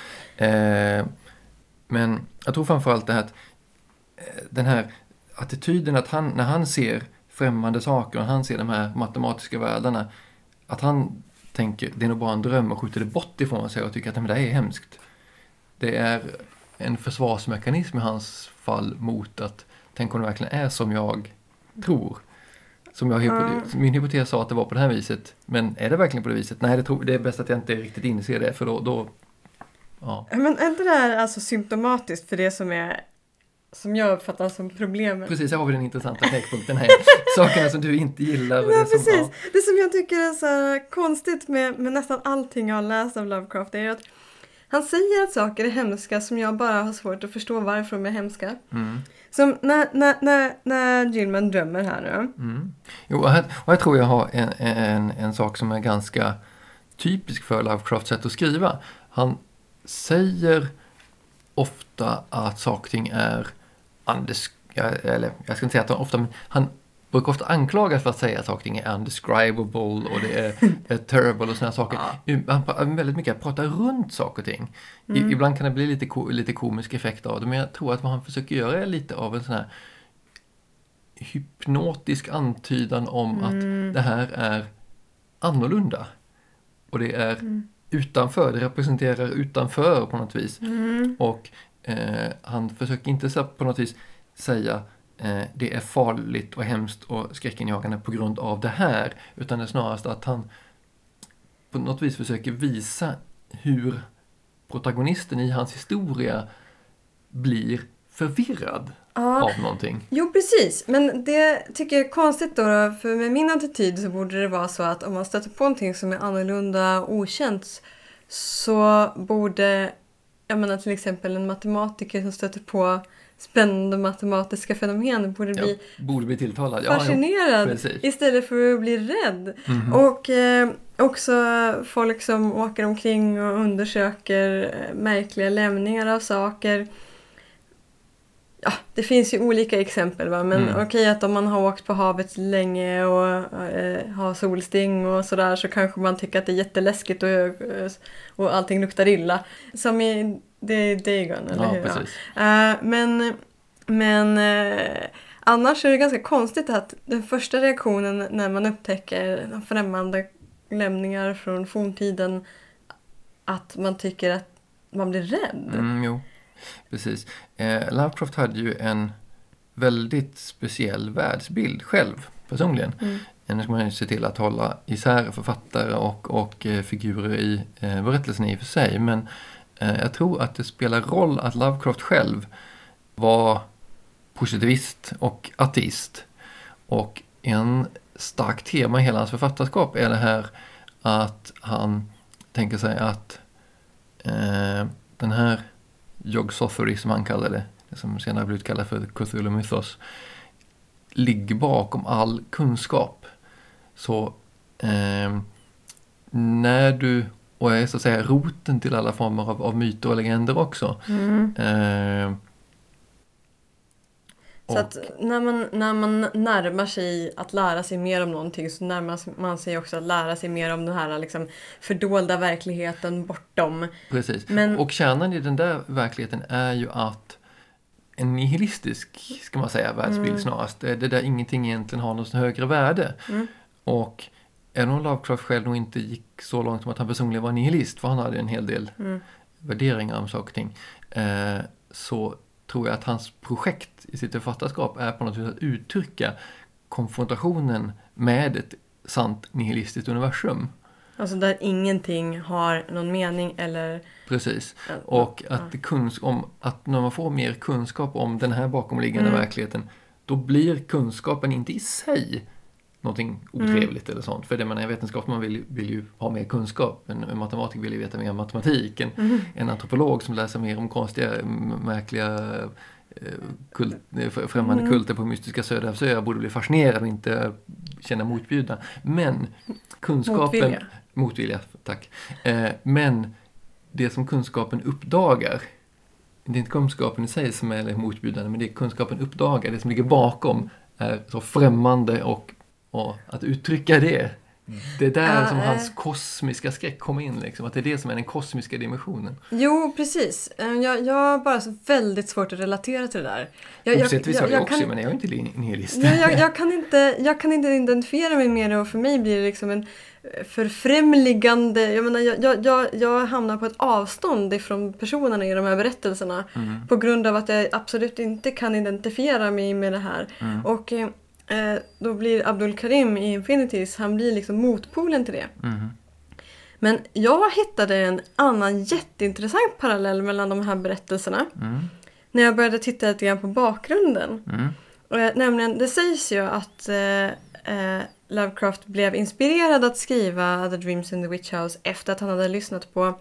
S2: Men jag tror framförallt det här att den här attityden att när han ser främmande saker och han ser de här matematiska världarna, att han tänker det är nog bara en dröm och skjuter det bort ifrån sig och tycker att det här är hemskt. Det är en försvarsmekanism i hans fall mot att tänk om det verkligen är som jag tror. Min hypotes sa att det var på det här viset, men är det verkligen på det viset? Nej, det är bäst att jag inte riktigt inser det, för då ja.
S1: Men är inte det här alltså symptomatiskt för det som jag uppfattar som problemet?
S2: Precis, här har vi den intressanta knäckpunkten här. Sakerna som du inte gillar. Och
S1: det som jag tycker är så konstigt med nästan allting jag har läst av Lovecraft är att han säger att saker är hemska som jag bara har svårt att förstå varför de är hemska. Som när Gilman drömmer här nu.
S2: Jo, och här tror jag har en sak som är ganska typisk för Lovecrafts sätt att skriva. Han säger ofta att saker och ting är eller jag ska inte säga att han ofta, men han brukar ofta anklagas för att säga att saker och ting är undescribable och det är terrible och sådana saker. Han väldigt mycket pratar runt saker och ting. Ibland kan det bli lite komisk effekt av det, men jag tror att vad han försöker göra är lite av en sån här hypnotisk antydan om att det här är annorlunda. och det är utanför, det representerar utanför på något vis. Och han försöker inte så på något vis säga det är farligt och hemskt och skräckinjagande på grund av det här, utan det är snarast att han på något vis försöker visa hur protagonisten i hans historia blir förvirrad av någonting.
S1: Jo, precis. Men det tycker jag är konstigt då, för med min attityd så borde det vara så att om man stöter på någonting som är annorlunda och okänt, så borde, jag menar till exempel en matematiker som stöter på spännande matematiska fenomen borde bli
S2: tilltalad.
S1: Fascinerad istället för att bli rädd. Och också folk som åker omkring och undersöker märkliga lämningar av saker. Ja, det finns ju olika exempel, va? Men okej, att om man har åkt på havet länge och har solsting och sådär, så kanske man tycker att det är jätteläskigt och allting luktar illa. Som i Dagon, eller hur?
S2: Precis.
S1: Men annars är det ganska konstigt att den första reaktionen när man upptäcker främmande lämningar från forntiden, att man tycker att man blir rädd.
S2: Jo, precis. Lovecraft hade ju en väldigt speciell världsbild själv, personligen. Nu ska man ju se till att hålla isär författare och figurer i berättelsen i och för sig. Men jag tror att det spelar roll att Lovecraft själv var positivist och ateist. Och en stark tema i hela hans författarskap är det här att han tänker sig att den här Yog-Sothory, som han kallade det som senare blev kallat för Cthulhu Mythos, ligger bakom all kunskap. Så när du, och är så att säga roten till alla former av myter och legender också.
S1: Så att när man närmar sig att lära sig mer om någonting, så närmar man sig också att lära sig mer om den här liksom fördolda verkligheten bortom.
S2: Precis. Och kärnan i den där verkligheten är ju att en nihilistisk, ska man säga, världsbild snarast. Det där ingenting egentligen har något högre värde. Och även om Lovecraft själv nog inte gick så långt som att han personligen var nihilist, för han hade en hel del värderingar om saker och ting, så tror jag att hans projekt i sitt författarskap är på något sätt att uttrycka konfrontationen med ett sant nihilistiskt universum.
S1: Alltså där ingenting har någon mening eller...
S2: Precis. Och att när man får mer kunskap om den här bakomliggande verkligheten, då blir kunskapen inte i sig någonting otrevligt eller sånt. För det man är vetenskap, man vill ju ha mer kunskap. En matematiker vill ju veta mer om matematik. En antropolog som läser mer om konstiga, märkliga främmande kulter på mystiska söderhavsöar borde bli fascinerad och inte känna motbjudna. Men kunskapen... Motvilja, tack. Men det som kunskapen uppdagar, det är inte kunskapen i sig som är motbjudande, men det är kunskapen uppdagar, det som ligger bakom är så främmande, och att uttrycka det är där som hans kosmiska skräck kommer in, liksom. Att det är det som är den kosmiska dimensionen.
S1: Jo, precis. Jag har bara så väldigt svårt att relatera till det där.
S2: Uppsättvis har jag också, men jag är inte nihilist.
S1: Jag kan inte identifiera mig med det, och för mig blir det liksom en förfrämligande... Jag menar, jag hamnar på ett avstånd ifrån personerna i de här berättelserna på grund av att jag absolut inte kan identifiera mig med det här. Och då blir Abdul Karim i Infinities, han blir liksom motpolen till det. Men jag hittade en annan jätteintressant parallell mellan de här berättelserna när jag började titta lite grann på bakgrunden. Nämligen, det sägs ju att Lovecraft blev inspirerad att skriva The Dreams in the Witch House efter att han hade lyssnat på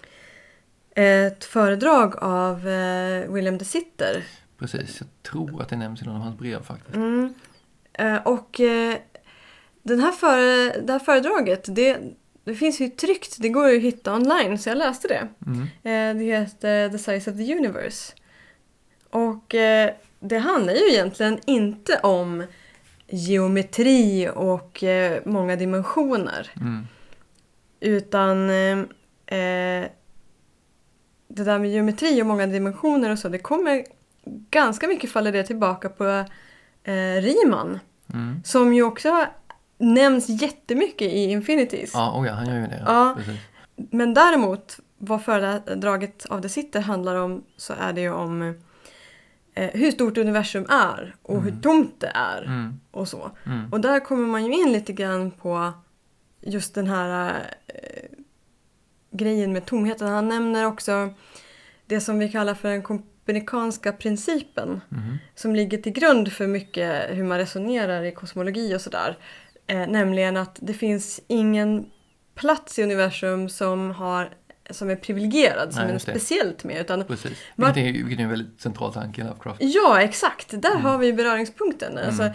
S1: ett föredrag av William de Sitter.
S2: Precis, jag tror att det nämns i någon av hans brev faktiskt.
S1: Och det här föredraget, det finns ju tryckt, det går ju att hitta online, så jag läste det. Det heter The Size of the Universe. Och det handlar ju egentligen inte om geometri och många dimensioner. Utan det där med geometri och många dimensioner och så, det kommer ganska mycket faller det tillbaka på Riemann. Som ju också nämns jättemycket i Infinities.
S2: Ja, han gör ju det.
S1: Ja.
S2: Precis.
S1: Men däremot, vad föredraget av det sitter handlar om, så är det ju om hur stort universum är och hur tomt det är och så. Och där kommer man ju in lite grann på just den här grejen med tomheten. Han nämner också det som vi kallar för den kopernikanska principen som ligger till grund för mycket hur man resonerar i kosmologi och sådär. Nämligen att det finns ingen plats i universum som är privilegierad, som är speciellt med. Utan
S2: precis. Vilket är en väldigt central tanke i Lovecraft.
S1: Ja, exakt. Där har vi beröringspunkten. Alltså,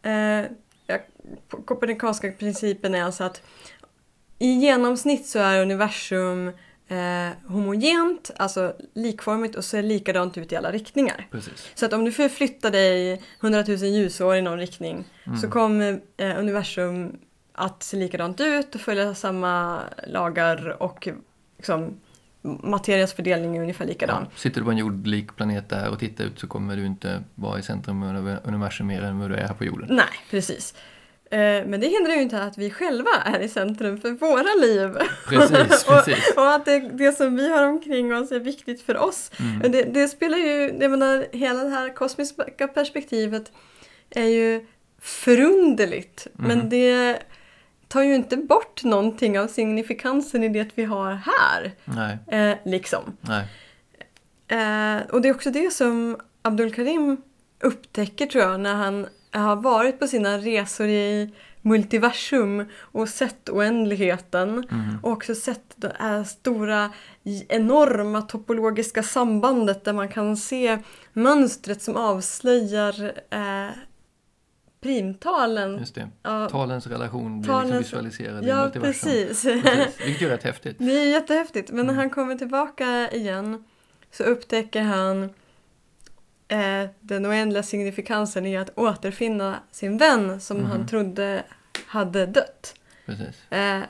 S1: kopernikanska principen är alltså att i genomsnitt så är universum homogent, alltså likformigt, och ser likadant ut i alla riktningar.
S2: Precis.
S1: Så att om du förflyttar dig 100 000 ljusår i någon riktning så kommer universum att se likadant ut och följa samma lagar och liksom, materiens fördelning är ungefär likadan.
S2: Ja, sitter du på en jordlik planet där och tittar ut så kommer du inte vara i centrum av universum mer än vad du är här på jorden.
S1: Nej, precis. Men det hindrar ju inte att vi själva är i centrum för våra liv.
S2: Precis.
S1: och att det som vi har omkring oss är viktigt för oss. Det spelar ju, jag menar, hela det här kosmiska perspektivet är ju förunderligt. Men det tar ju inte bort någonting av signifikansen i det vi har här.
S2: Nej.
S1: Liksom.
S2: Nej.
S1: Och det är också det som Abdul Karim upptäcker, tror jag, när han har varit på sina resor i multiversum och sett oändligheten och också sett det här stora, enorma topologiska sambandet där man kan se mönstret som avslöjar primtalen.
S2: Just det.
S1: Ja,
S2: talens relation blir liksom visualiserad i multiversum.
S1: Precis.
S2: Vilket är rätt häftigt.
S1: Det är jättehäftigt. Men när han kommer tillbaka igen så upptäcker han den oändliga signifikansen i att återfinna sin vän som han trodde hade dött.
S2: Precis.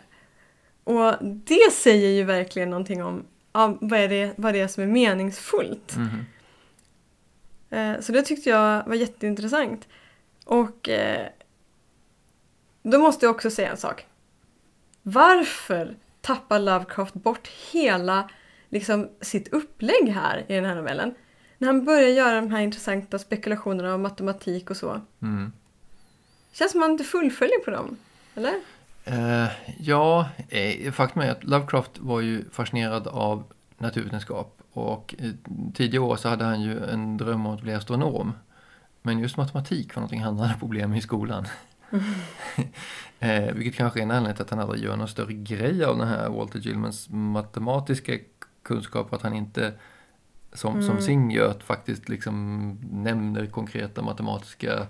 S1: Och det säger ju verkligen någonting om vad det är som är meningsfullt. Så det tyckte jag var jätteintressant. Och då måste jag också säga en sak. Varför tappar Lovecraft bort hela liksom, sitt upplägg här i den här novellen? När han börjar göra de här intressanta spekulationerna om matematik och så. Känns som att man inte fullföljer på dem, eller?
S2: Faktum är att Lovecraft var ju fascinerad av naturvetenskap. Och i tidiga år så hade han ju en dröm om att bli astronom. Men just matematik var någonting han hade problem i skolan. Vilket kanske är en anledning till att han aldrig gör någon större grej av den här Walter Gilmans matematiska kunskap. Att han inte, som Singh gör, faktiskt liksom nämner konkreta matematiska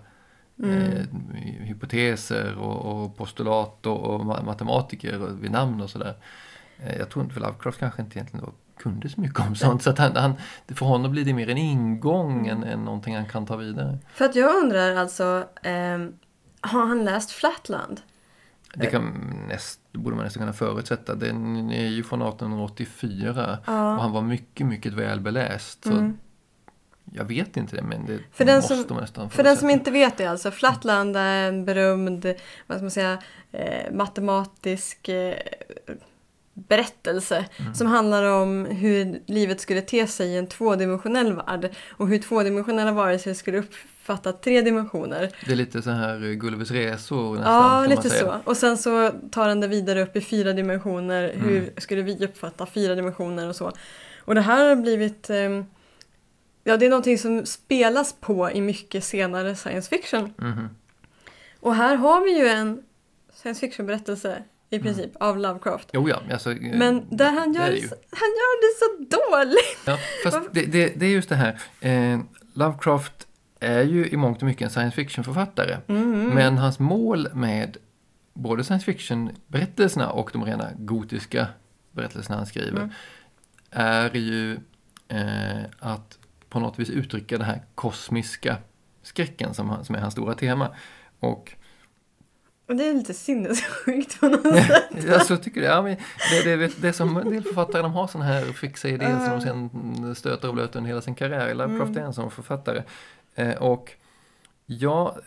S2: hypoteser och postulat och matematiker vid namn och sådär. Jag tror inte, för Lovecraft kanske inte egentligen kunde så mycket om sånt. Så att för honom blir det mer en ingång än någonting han kan ta vidare.
S1: För att jag undrar alltså, har han läst Flatland?
S2: Det borde man nästan kunna förutsätta. Den är ju från 1884 och han var mycket, mycket väl beläst. Så jag vet inte det, men det måste man nästan förutsätta.
S1: För den som inte vet det, alltså Flatland är en berömd, vad ska man säga, matematisk berättelse som handlar om hur livet skulle te sig i en tvådimensionell värld och hur tvådimensionella varelser skulle uppfatta 3 dimensioner.
S2: Det är lite så här Gulliver's resor nästan,
S1: ja,
S2: kan
S1: lite
S2: man säga.
S1: Så. Och sen så tar den det vidare upp i 4 dimensioner. Hur skulle vi uppfatta 4 dimensioner och så. Och det här har blivit det är någonting som spelas på i mycket senare science fiction. Och här har vi ju en science fiction-berättelse i princip av Lovecraft.
S2: Jo, ja, alltså,
S1: men där han gör det så dåligt.
S2: Ja, fast det är just det här. Lovecraft är ju i mångt och mycket en science fiction-författare. Men hans mål med både science fiction-berättelserna och de rena gotiska berättelserna han skriver är ju att på något vis uttrycka det här kosmiska skräcken som är hans stora tema. Och
S1: det är lite sinnessjukt på något sätt.
S2: Jag så tycker det. Ja, men det är som en del författare, de har såna här fixa idéer som de sen stöter och blöter under hela sin karriär. Lovecraft är en sån författare. Och jag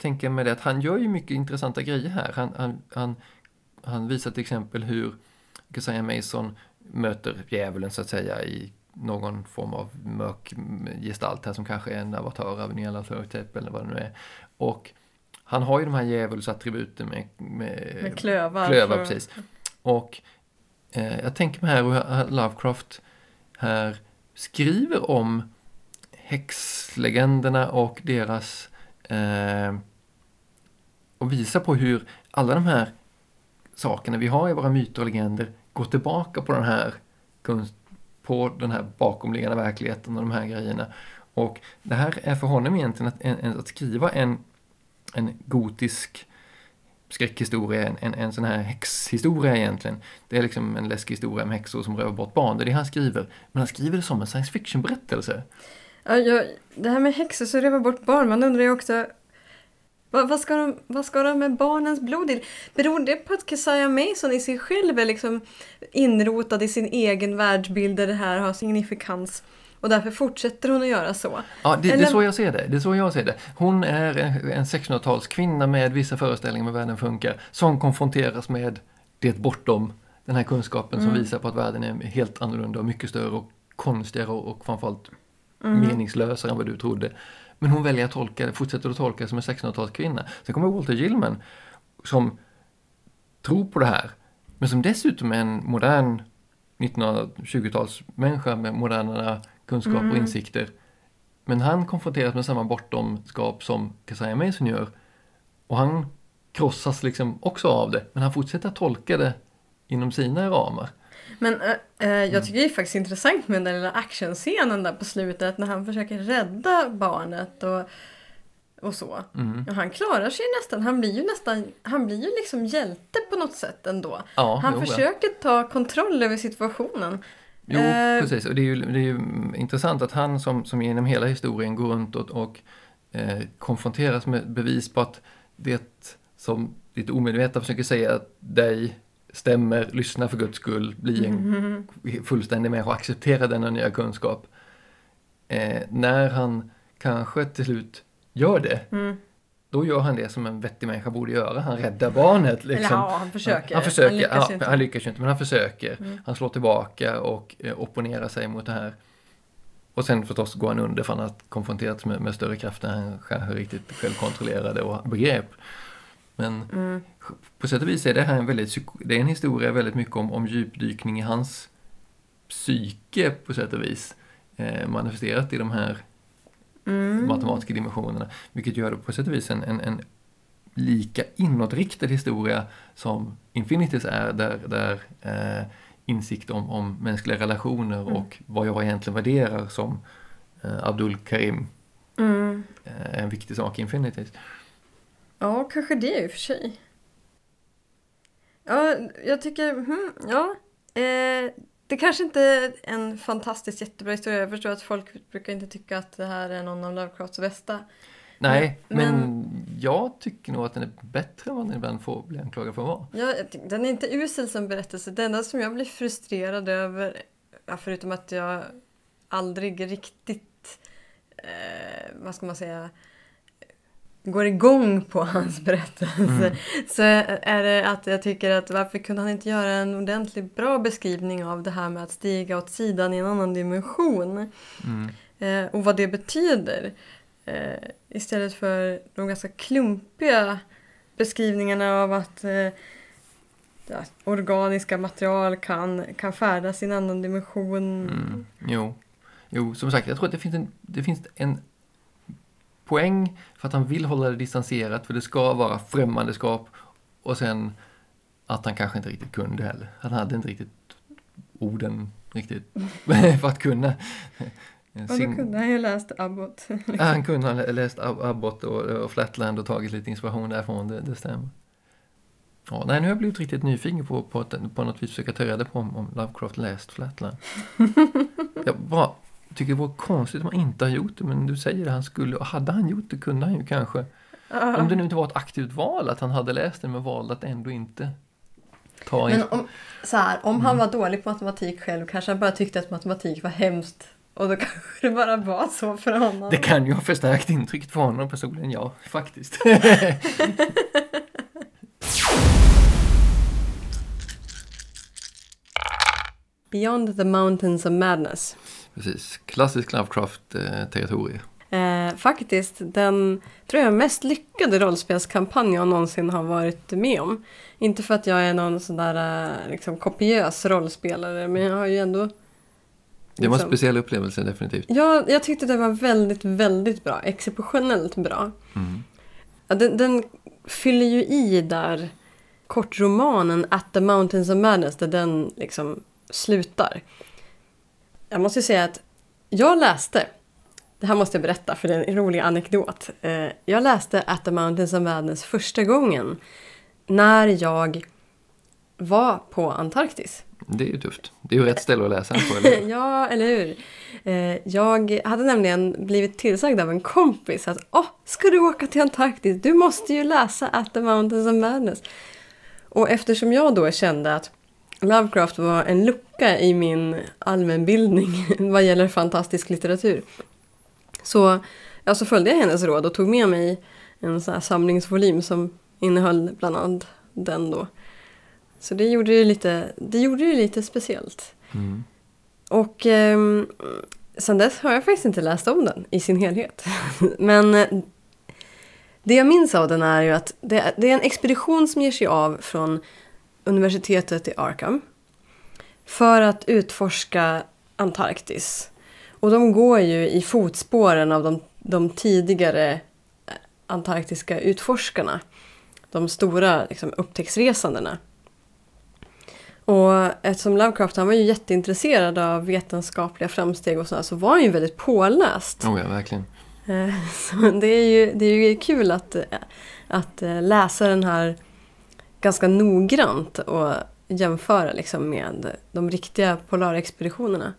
S2: tänker med det att han gör ju mycket intressanta grejer här. Han visar till exempel hur Keziah Mason möter djävulen så att säga i någon form av mörk gestalt här som kanske är en avatar av Nyarlathotep eller vad det nu är. Och han har ju de här djävulsattributen med klövar precis. Och jag tänker mig här hur Lovecraft här skriver om häxlegenderna och deras och visar på hur alla de här sakerna vi har i våra myter och legender går tillbaka på den här bakomliggande verkligheten och de här grejerna. Och det här är för honom egentligen att skriva en gotisk skräckhistoria, en sån här häxhistoria egentligen. Det är liksom en läskig historia med häxor som rövar bort barn. Det är det han skriver. Men han skriver det som en science fiction-berättelse.
S1: Ja, det här med häxor som rövar bort barn, man undrar ju också vad ska de med barnens blod till? Beror det på att Keziah Mason i sig själv är liksom inrotad i sin egen världsbild där det här har signifikans? Och därför fortsätter hon att göra så.
S2: Ja, det är så jag ser det. Det är så jag ser det. Hon är en 1600-talskvinna med vissa föreställningar med världen funkar. Som konfronteras med det bortom den här kunskapen som visar på att världen är helt annorlunda och mycket större och konstigare och framförallt meningslösare än vad du trodde. Men hon väljer att fortsätter att tolka som en 1600-talskvinna. Sen kommer Walter Gilman som tror på det här. Men som dessutom är en modern 1920-talsmänniska med moderna kunskaper och insikter. Men han konfronteras med samma bortomskap som Keziah Mason gör. Och han krossas liksom också av det. Men han fortsätter att tolka det inom sina ramar.
S1: Men jag tycker det är faktiskt intressant med den lilla actionscenen där på slutet när han försöker rädda barnet och så. Och han klarar sig nästan. Han blir ju liksom hjälte på något sätt ändå.
S2: Ja,
S1: han försöker ta kontroll över situationen.
S2: Jo, precis. Och det är ju intressant att han som genom hela historien går runt och konfronteras med bevis på att det som lite omedvetet försöker säga att dig stämmer, lyssna för Guds skull, bli en fullständig människa och acceptera denna nya kunskap. När han kanske till slut gör det, då gör han det som en vettig människa borde göra. Han räddar barnet. Liksom.
S1: Eller ja, han försöker.
S2: Han lyckas inte, men han försöker. Han slår tillbaka och opponerar sig mot det här. Och sen förstås går han under för han har konfronterats med större krafter än han kanske riktigt självkontrollerade och begrep. Men på sätt och vis är det här det är en historia väldigt mycket om djupdykning i hans psyke på sätt och vis. Manifesterat i de här matematiska dimensionerna. Vilket gör det på sätt och vis en lika inåtriktad historia som Infinities är. Där insikt om mänskliga relationer och vad jag egentligen värderar som Abdul Karim är en viktig sak i Infinities.
S1: Ja, kanske det i och för sig. Ja, jag tycker... det kanske inte är en fantastiskt jättebra historia. Jag förstår att folk brukar inte tycka att det här är någon av Lovecrafts bästa.
S2: Nej, men jag tycker nog att den är bättre än vad den ibland får bli anklagad för att vara.
S1: Ja, den är inte usel som berättelse. Det enda som jag blir frustrerad över, förutom att jag aldrig riktigt, vad ska man säga, går igång på hans berättelse, så är det att jag tycker att varför kunde han inte göra en ordentligt bra beskrivning av det här med att stiga åt sidan i en annan dimension och vad det betyder, istället för de ganska klumpiga beskrivningarna av att organiska material kan färdas i en annan dimension.
S2: Jo, som sagt, jag tror att det finns en poäng för att han vill hålla det distanserat, för det ska vara främmandeskap, och sen att han kanske inte riktigt kunde heller. Han hade inte riktigt orden riktigt för att kunna.
S1: Och då kunde han ju läst Abbott.
S2: Liksom. Han kunde ha läst Abbott och Flatland och tagit lite inspiration därifrån, det stämmer. Ja, nej, nu har jag blivit riktigt nyfiken på något vis försöka ta reda på om Lovecraft läst Flatland. Jag bara tycker det vore konstigt om han inte har gjort det, men du säger det, han skulle, och hade han gjort det kunde han ju kanske. Om det nu inte var ett aktivt val att han hade läst den, men valde att ändå inte ta in.
S1: Men om han var dålig på matematik själv, kanske han bara tyckte att matematik var hemskt Och då kanske det bara var så för honom.
S2: Det kan ju ha förstärkt intrycket för honom personligen, ja, faktiskt.
S1: Beyond the Mountains of Madness.
S2: Precis, klassisk Lovecraft-territorie.
S1: Faktiskt, den tror jag mest lyckade rollspelskampanj jag någonsin har varit med om. Inte för att jag är någon sån där liksom, kopiös rollspelare, men jag har ju ändå...
S2: Det var en speciell upplevelse, definitivt.
S1: Ja, jag tyckte det var väldigt, väldigt bra. Exceptionellt bra. Ja, den fyller ju i där kortromanen At the Mountains of Madness, där den liksom slutar. Jag måste ju säga att jag läste, det här måste jag berätta för det är en rolig anekdot. Jag läste At the Mountains of Madness första gången när jag var på Antarktis.
S2: Det är ju tufft. Det är ju rätt ställe att läsa på, eller?
S1: Ja, eller hur? Jag hade nämligen blivit tillsagd av en kompis att ska du åka till Antarktis? Du måste ju läsa At the Mountains of Madness. Och eftersom jag då kände att Lovecraft var en lucka i min allmänbildning vad gäller fantastisk litteratur, så följde jag hennes råd och tog med mig en sån här samlingsvolym som innehöll bland annat den då. Så det gjorde det lite speciellt. Och sen dess har jag faktiskt inte läst om den i sin helhet. Men det jag minns av den är ju att det är en expedition som ger sig av från universitetet i Arkham för att utforska Antarktis. Och de går ju i fotspåren av de tidigare antarktiska utforskarna. De stora liksom, upptäcktsresandena. Och eftersom Lovecraft han var ju jätteintresserad av vetenskapliga framsteg och så var han ju väldigt påläst.
S2: Ja, verkligen.
S1: Så det är ju kul att läsa den här ganska noggrant och jämföra liksom med de riktiga polarexpeditionerna.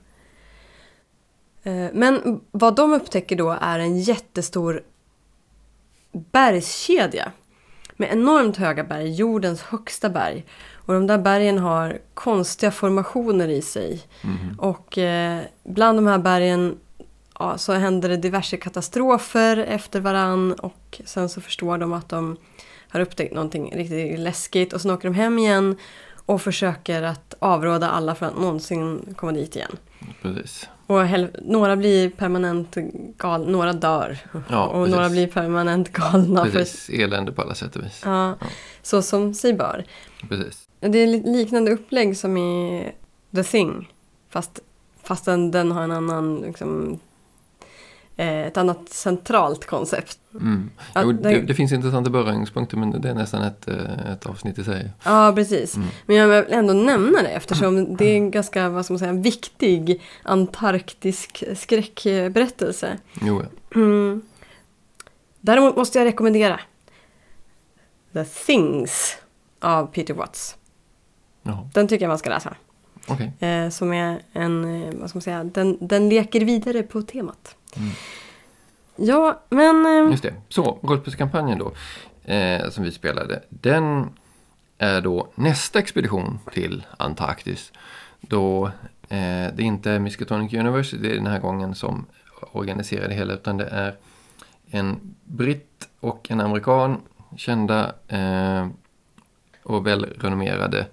S1: Men vad de upptäcker då är en jättestor bergskedja med enormt höga berg, jordens högsta berg. Och de där bergen har konstiga formationer i sig. Och bland de här bergen så händer det diverse katastrofer efter varann. Och sen så förstår de att de har upptäckt någonting riktigt läskigt. Och sen åker de hem igen och försöker att avråda alla från att någonsin komma dit igen.
S2: Precis.
S1: Och några blir permanent galna, några dör.
S2: Ja,
S1: och några blir permanent galna.
S2: Precis, elände på alla sätt och vis.
S1: Ja, så som sig bör.
S2: Precis.
S1: Det är liknande upplägg som i The Thing. Fast den har en annan liksom, ett annat centralt koncept.
S2: Jo, det finns intressanta beröringspunkter, men det är nästan ett avsnitt i sig.
S1: Ja, precis. Men jag vill ändå nämna det eftersom det är en ganska, vad ska man säga, viktig antarktisk skräckberättelse.
S2: Jo, ja.
S1: Däremot måste jag rekommendera The Things av Peter Watts.
S2: Jaha.
S1: Den tycker jag man ska läsa.
S2: Okay.
S1: Som är vad ska man säga, den leker vidare på temat. Ja, men...
S2: Just det. Så, rollspelskampanjen då, som vi spelade, den är då nästa expedition till Antarktis. Då det inte är Miskatonic University den här gången som organiserar det hela, utan det är en britt och en amerikan, kända och välrenommerade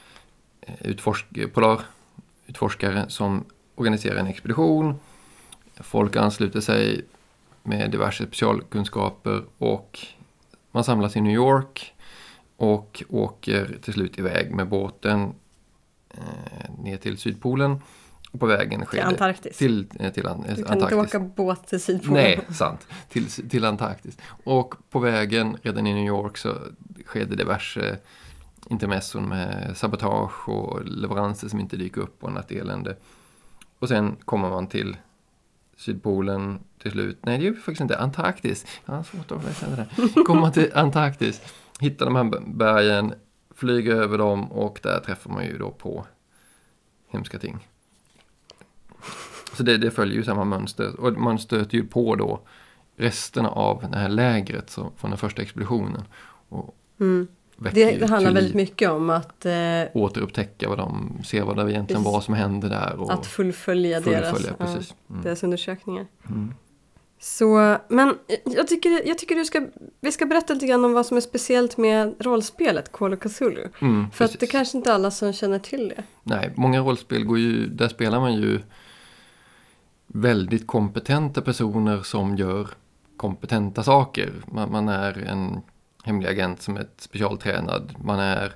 S2: polarutforskare som organiserar en expedition. Folk ansluter sig med diverse specialkunskaper och man samlas i New York och åker till slut iväg med båten ner till Sydpolen. Och på vägen sker
S1: till Antarktis.
S2: Till
S1: du kan
S2: Antarktis.
S1: inte åka båt till Sydpolen.
S2: Nej, sant. Till Antarktis. Och på vägen redan i New York så sker det diverse intermesson med sabotage och leveranser som inte dyker upp och annat elände. Och sen kommer man till Sydpolen till slut. Nej, det är ju faktiskt inte Antarktis. Jag har svårt att läsa det där. Kommer man till Antarktis, hittar de här bergen, flyger över dem och där träffar man ju då på hemska ting. Så det följer ju samma mönster. Och man stöter ju på då resterna av det här lägret från den första expeditionen. Och väcker
S1: Det handlar
S2: till
S1: väldigt mycket om att
S2: återupptäcka vad de ser, vad det egentligen var som hände där. Och
S1: att fullfölja
S2: precis.
S1: deras undersökningar. Så, men jag tycker vi ska berätta lite grann om vad som är speciellt med rollspelet Call of Cthulhu. För att det kanske inte alla som känner till det.
S2: Nej, många rollspel där spelar man ju väldigt kompetenta personer som gör kompetenta saker. Man är en hemlig agent som är specialtränad. Man är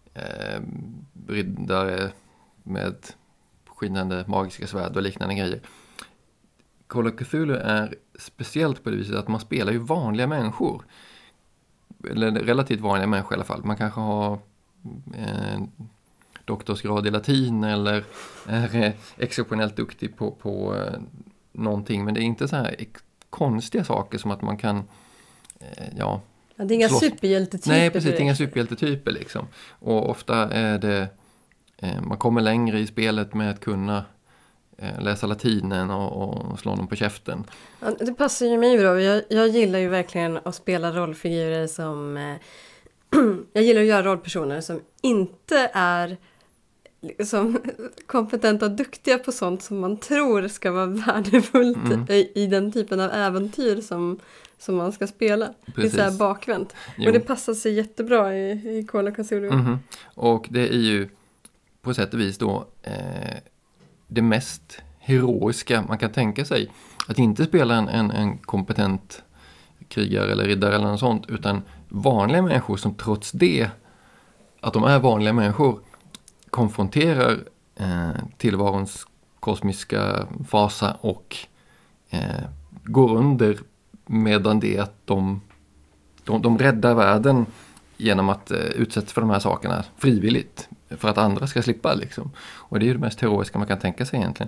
S2: riddare med skinande magiska svärd och liknande grejer. Call of Cthulhu är speciellt på det viset att man spelar ju vanliga människor. Eller relativt vanliga människor i alla fall. Man kanske har doktorsgrad i latin eller är exceptionellt duktig på någonting. Men det är inte så här konstiga saker som att man kan
S1: det är inga superhjältetyper.
S2: Nej, precis, inga superhjältetyper liksom. Och ofta är det man kommer längre i spelet med att kunna läsa latinen och slå dem på käften.
S1: Ja, det passar ju mig bra. Jag gillar ju verkligen att spela rollfigurer som jag gillar att göra rollpersoner som inte är liksom kompetenta och duktiga på sånt som man tror ska vara värdefullt i den typen av äventyr som man ska spela. Precis. Det är så här bakvänt. Jo. Och det passar sig jättebra i Call of Cthulhu.
S2: Och det är ju på sätt och vis då det mest heroiska man kan tänka sig. Att inte spela en kompetent krigare eller riddare eller något sånt, utan vanliga människor som trots det, att de är vanliga människor, konfronterar tillvarons kosmiska fasa och går under medan det att de räddar världen genom att utsättas för de här sakerna frivilligt för att andra ska slippa liksom. Och det är ju det mest heroiska man kan tänka sig egentligen.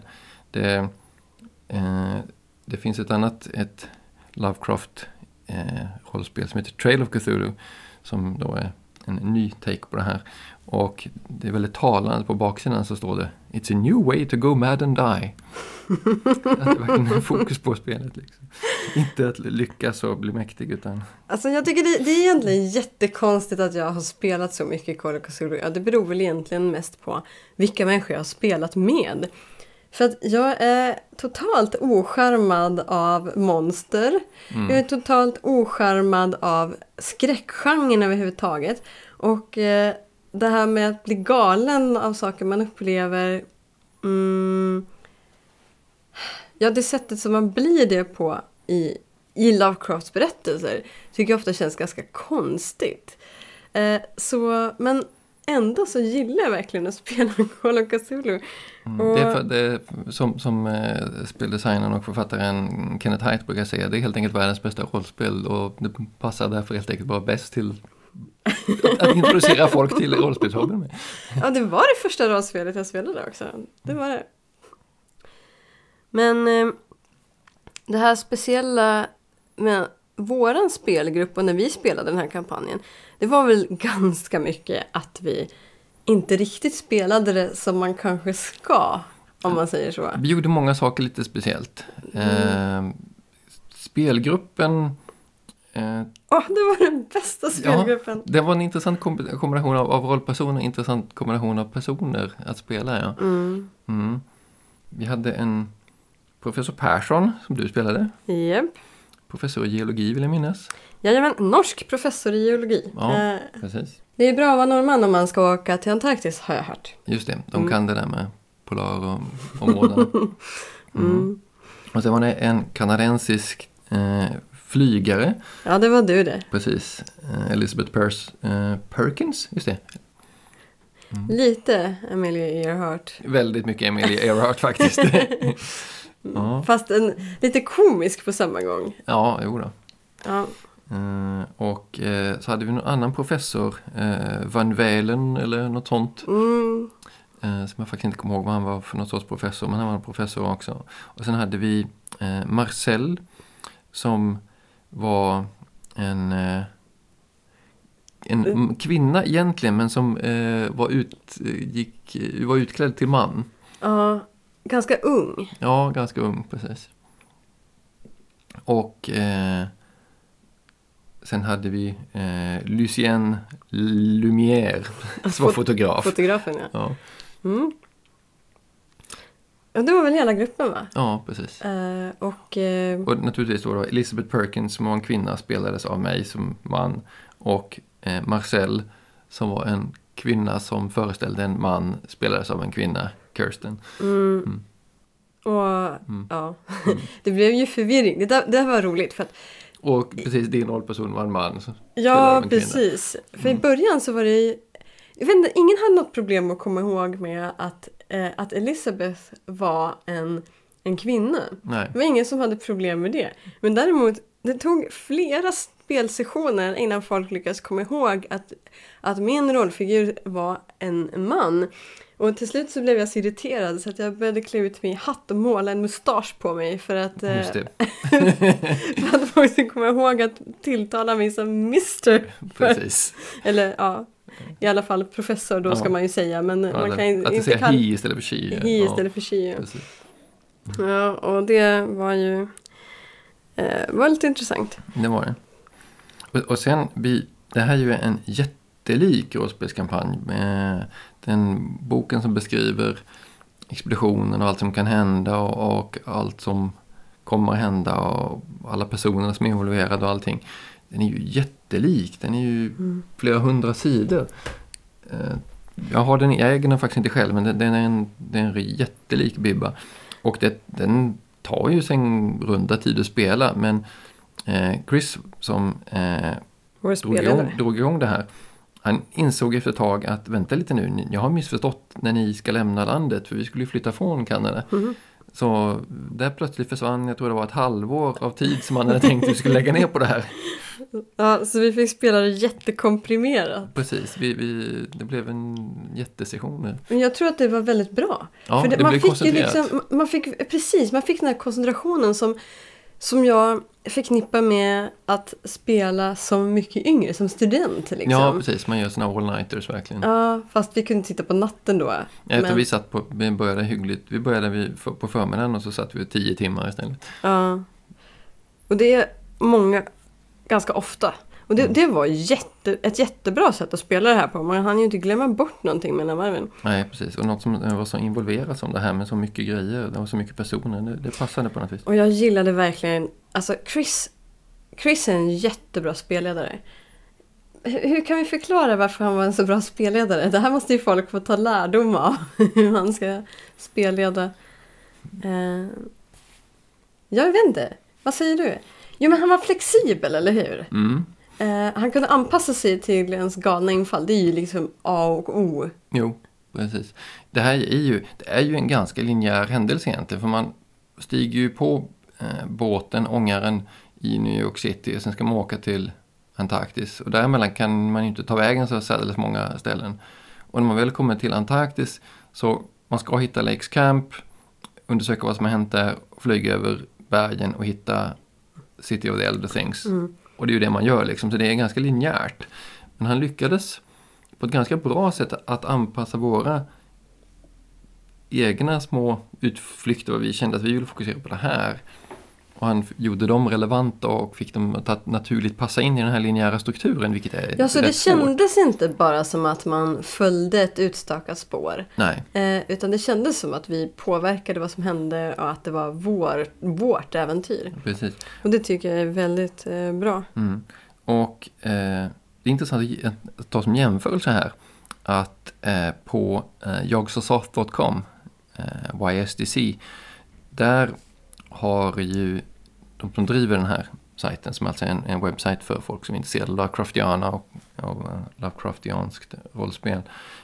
S2: Det finns ett Lovecraft rollspel som heter Trail of Cthulhu som då är en ny take på det här. Och det är väldigt talande, på baksidan så står det It's a new way to go mad and die. Att det verkligen är fokus på spelet liksom. Inte att lyckas och bli mäktig utan...
S1: Alltså jag tycker det är egentligen jättekonstigt att jag har spelat så mycket Call of Cthulhu. Ja, det beror väl egentligen mest på vilka människor jag har spelat med. För att jag är totalt oskärmad av monster. Jag är totalt oskärmad av skräckgenren överhuvudtaget. Och det här med att bli galen av saker man upplever. Ja, det sättet som man blir det på i Lovecrafts berättelser tycker jag ofta känns ganska konstigt. Men ändå så gillar jag verkligen att spela Call of Cthulhu.
S2: Som speldesignern och författaren Kenneth Haidt brukar säga, det är helt enkelt världens bästa rollspel och det passar därför helt enkelt bara bäst till att introducera folk till rollspelshobbyn med.
S1: Ja, det var det första rollspelet jag spelade också. Det var det. Men det här speciella med våran spelgrupp och när vi spelade den här kampanjen, det var väl ganska mycket att vi inte riktigt spelade det som man kanske ska, om man säger så.
S2: Vi gjorde många saker lite speciellt. Spelgruppen...
S1: det var den bästa spelgruppen.
S2: Ja, det var en intressant kombination av rollpersoner, intressant kombination av personer att spela. Ja. Vi hade en professor Persson som du spelade.
S1: Japp.
S2: Professor i geologi vill jag minnas.
S1: Jajamän, norsk professor i geologi.
S2: Ja, precis.
S1: Det är bra att vara norrman om man ska åka till Antarktis, har jag hört.
S2: Just det, de kan det där med polarområdena. Och sen var det en kanadensisk flygare.
S1: Ja, det var du det.
S2: Precis, Elizabeth Perkins, just det.
S1: Lite Amelia Earhart.
S2: Väldigt mycket Amelia Earhart faktiskt. Ja.
S1: Fast lite komisk på samma gång.
S2: Ja, jo då.
S1: Ja.
S2: Och så hade vi en annan professor, Van Welen eller något sånt. Som jag faktiskt inte kommer ihåg vad han var för något sorts professor, men han var en professor också. Och sen hade vi Marcel som var en kvinna egentligen, men som var utklädd till man.
S1: Ja, ganska ung.
S2: Ja, ganska ung, precis. Och sen hade vi Lucien Lumière som var fotograf.
S1: Fotografen, ja.
S2: Ja.
S1: Ja, det var väl hela gruppen, va?
S2: Ja, precis.
S1: Och
S2: naturligtvis då Elizabeth Perkins som var en kvinna spelades av mig som man. Och Marcel som var en kvinna som föreställde en man spelades av en kvinna, Kirsten.
S1: ja, det blev ju förvirring. Det var roligt för att...
S2: Och precis, din rollperson var en man.
S1: Ja, precis. För i början så var det... Jag vet inte, ingen hade något problem att komma ihåg med att Elizabeth var en kvinna.
S2: Nej.
S1: Det var ingen som hade problem med det. Men däremot, det tog flera spelsessioner innan folk lyckades komma ihåg att min rollfigur var en man. Och till slut så blev jag så irriterad så att jag började klä ut mig i hatt och måla en mustasch på mig för att, för att folk skulle komma ihåg att tilltala mig som Mr.
S2: Precis.
S1: Eller ja, i alla fall professor då ska man ju säga. Men man kan
S2: att
S1: inte
S2: säga
S1: kalla
S2: he istället för she.
S1: He istället för she, ja. Ja, och det var ju var lite intressant.
S2: Det var det. Och sen, det här är ju en jättelik rollspelskampanj med den boken som beskriver expeditionen och allt som kan hända och allt som kommer att hända och alla personer som är involverade och allting. Den är ju jättelik. Den är ju flera 100 sidor. Jag äger den faktiskt inte själv, men den är en jättelik bibba. Och den tar ju sin runda tid att spela, men Chris som drog igång det här, han insåg efter ett tag att vänta lite nu, jag har missförstått när ni ska lämna landet, för vi skulle ju flytta från Kanada. Så där plötsligt försvann, jag tror det var ett halvår av tid som man hade tänkt att vi skulle lägga ner på det här.
S1: Ja, så vi fick spela det jättekomprimerat.
S2: Precis, det blev en jättesession nu.
S1: Men jag tror att det var väldigt bra.
S2: Ja,
S1: för
S2: det
S1: man
S2: blev
S1: fick
S2: koncentrerat.
S1: ju liksom, man fick den här koncentrationen som jag förknippar med att spela som mycket yngre, som student liksom.
S2: Ja, precis, man gör såna all-nighters verkligen.
S1: Ja, fast vi kunde titta på natten då.
S2: Vi började hyggligt. Vi började på förmiddagen och så satt vi 10 timmar istället.
S1: Ja. Och det är många, ganska ofta. Och det var ett jättebra sätt att spela det här på. Man hann ju inte glömma bort någonting mellan varven.
S2: Nej, precis. Och något som var så involverat som det här med så mycket grejer. Det var så mycket personer. Det passade på något vis.
S1: Och jag gillade verkligen... Alltså Chris är en jättebra spelledare. Hur kan vi förklara varför han var en så bra spelledare? Det här måste ju folk få ta lärdom av. Hur han ska spelleda. Jag vet inte. Vad säger du? Jo, men han var flexibel, eller hur? Han kunde anpassa sig till ens galna infall. Det är ju liksom A och O.
S2: Jo, precis. Det är ju en ganska linjär händelse egentligen. För man stiger ju på båten, ångaren i New York City. Och sen ska man åka till Antarktis. Och däremellan kan man ju inte ta vägen så särskilt många ställen. Och när man väl kommer till Antarktis så man ska hitta Lakes Camp, undersöka vad som har hänt där, flyga över bergen och hitta City of the Elder Things. Och det är ju det man gör liksom, så det är ganska linjärt. Men han lyckades på ett ganska bra sätt att anpassa våra egna små utflykter och vi kände att vi ville fokusera på det här. Och han gjorde dem relevanta och fick dem att naturligt passa in i den här linjära strukturen, vilket är
S1: ja, så det
S2: svårt.
S1: kändes inte bara som att man följde ett utstakat spår.
S2: Nej.
S1: Utan det kändes som att vi påverkade vad som hände och att det var vårt äventyr.
S2: Precis.
S1: Och det tycker jag är väldigt bra.
S2: Och det är intressant att ta som jämförelse här att på jagsosoft.com YSDC, där har ju de som driver den här sajten, som alltså är en webbsajt för folk som är intresserade av Lovecraftiana och Lovecraftianskt rollspel.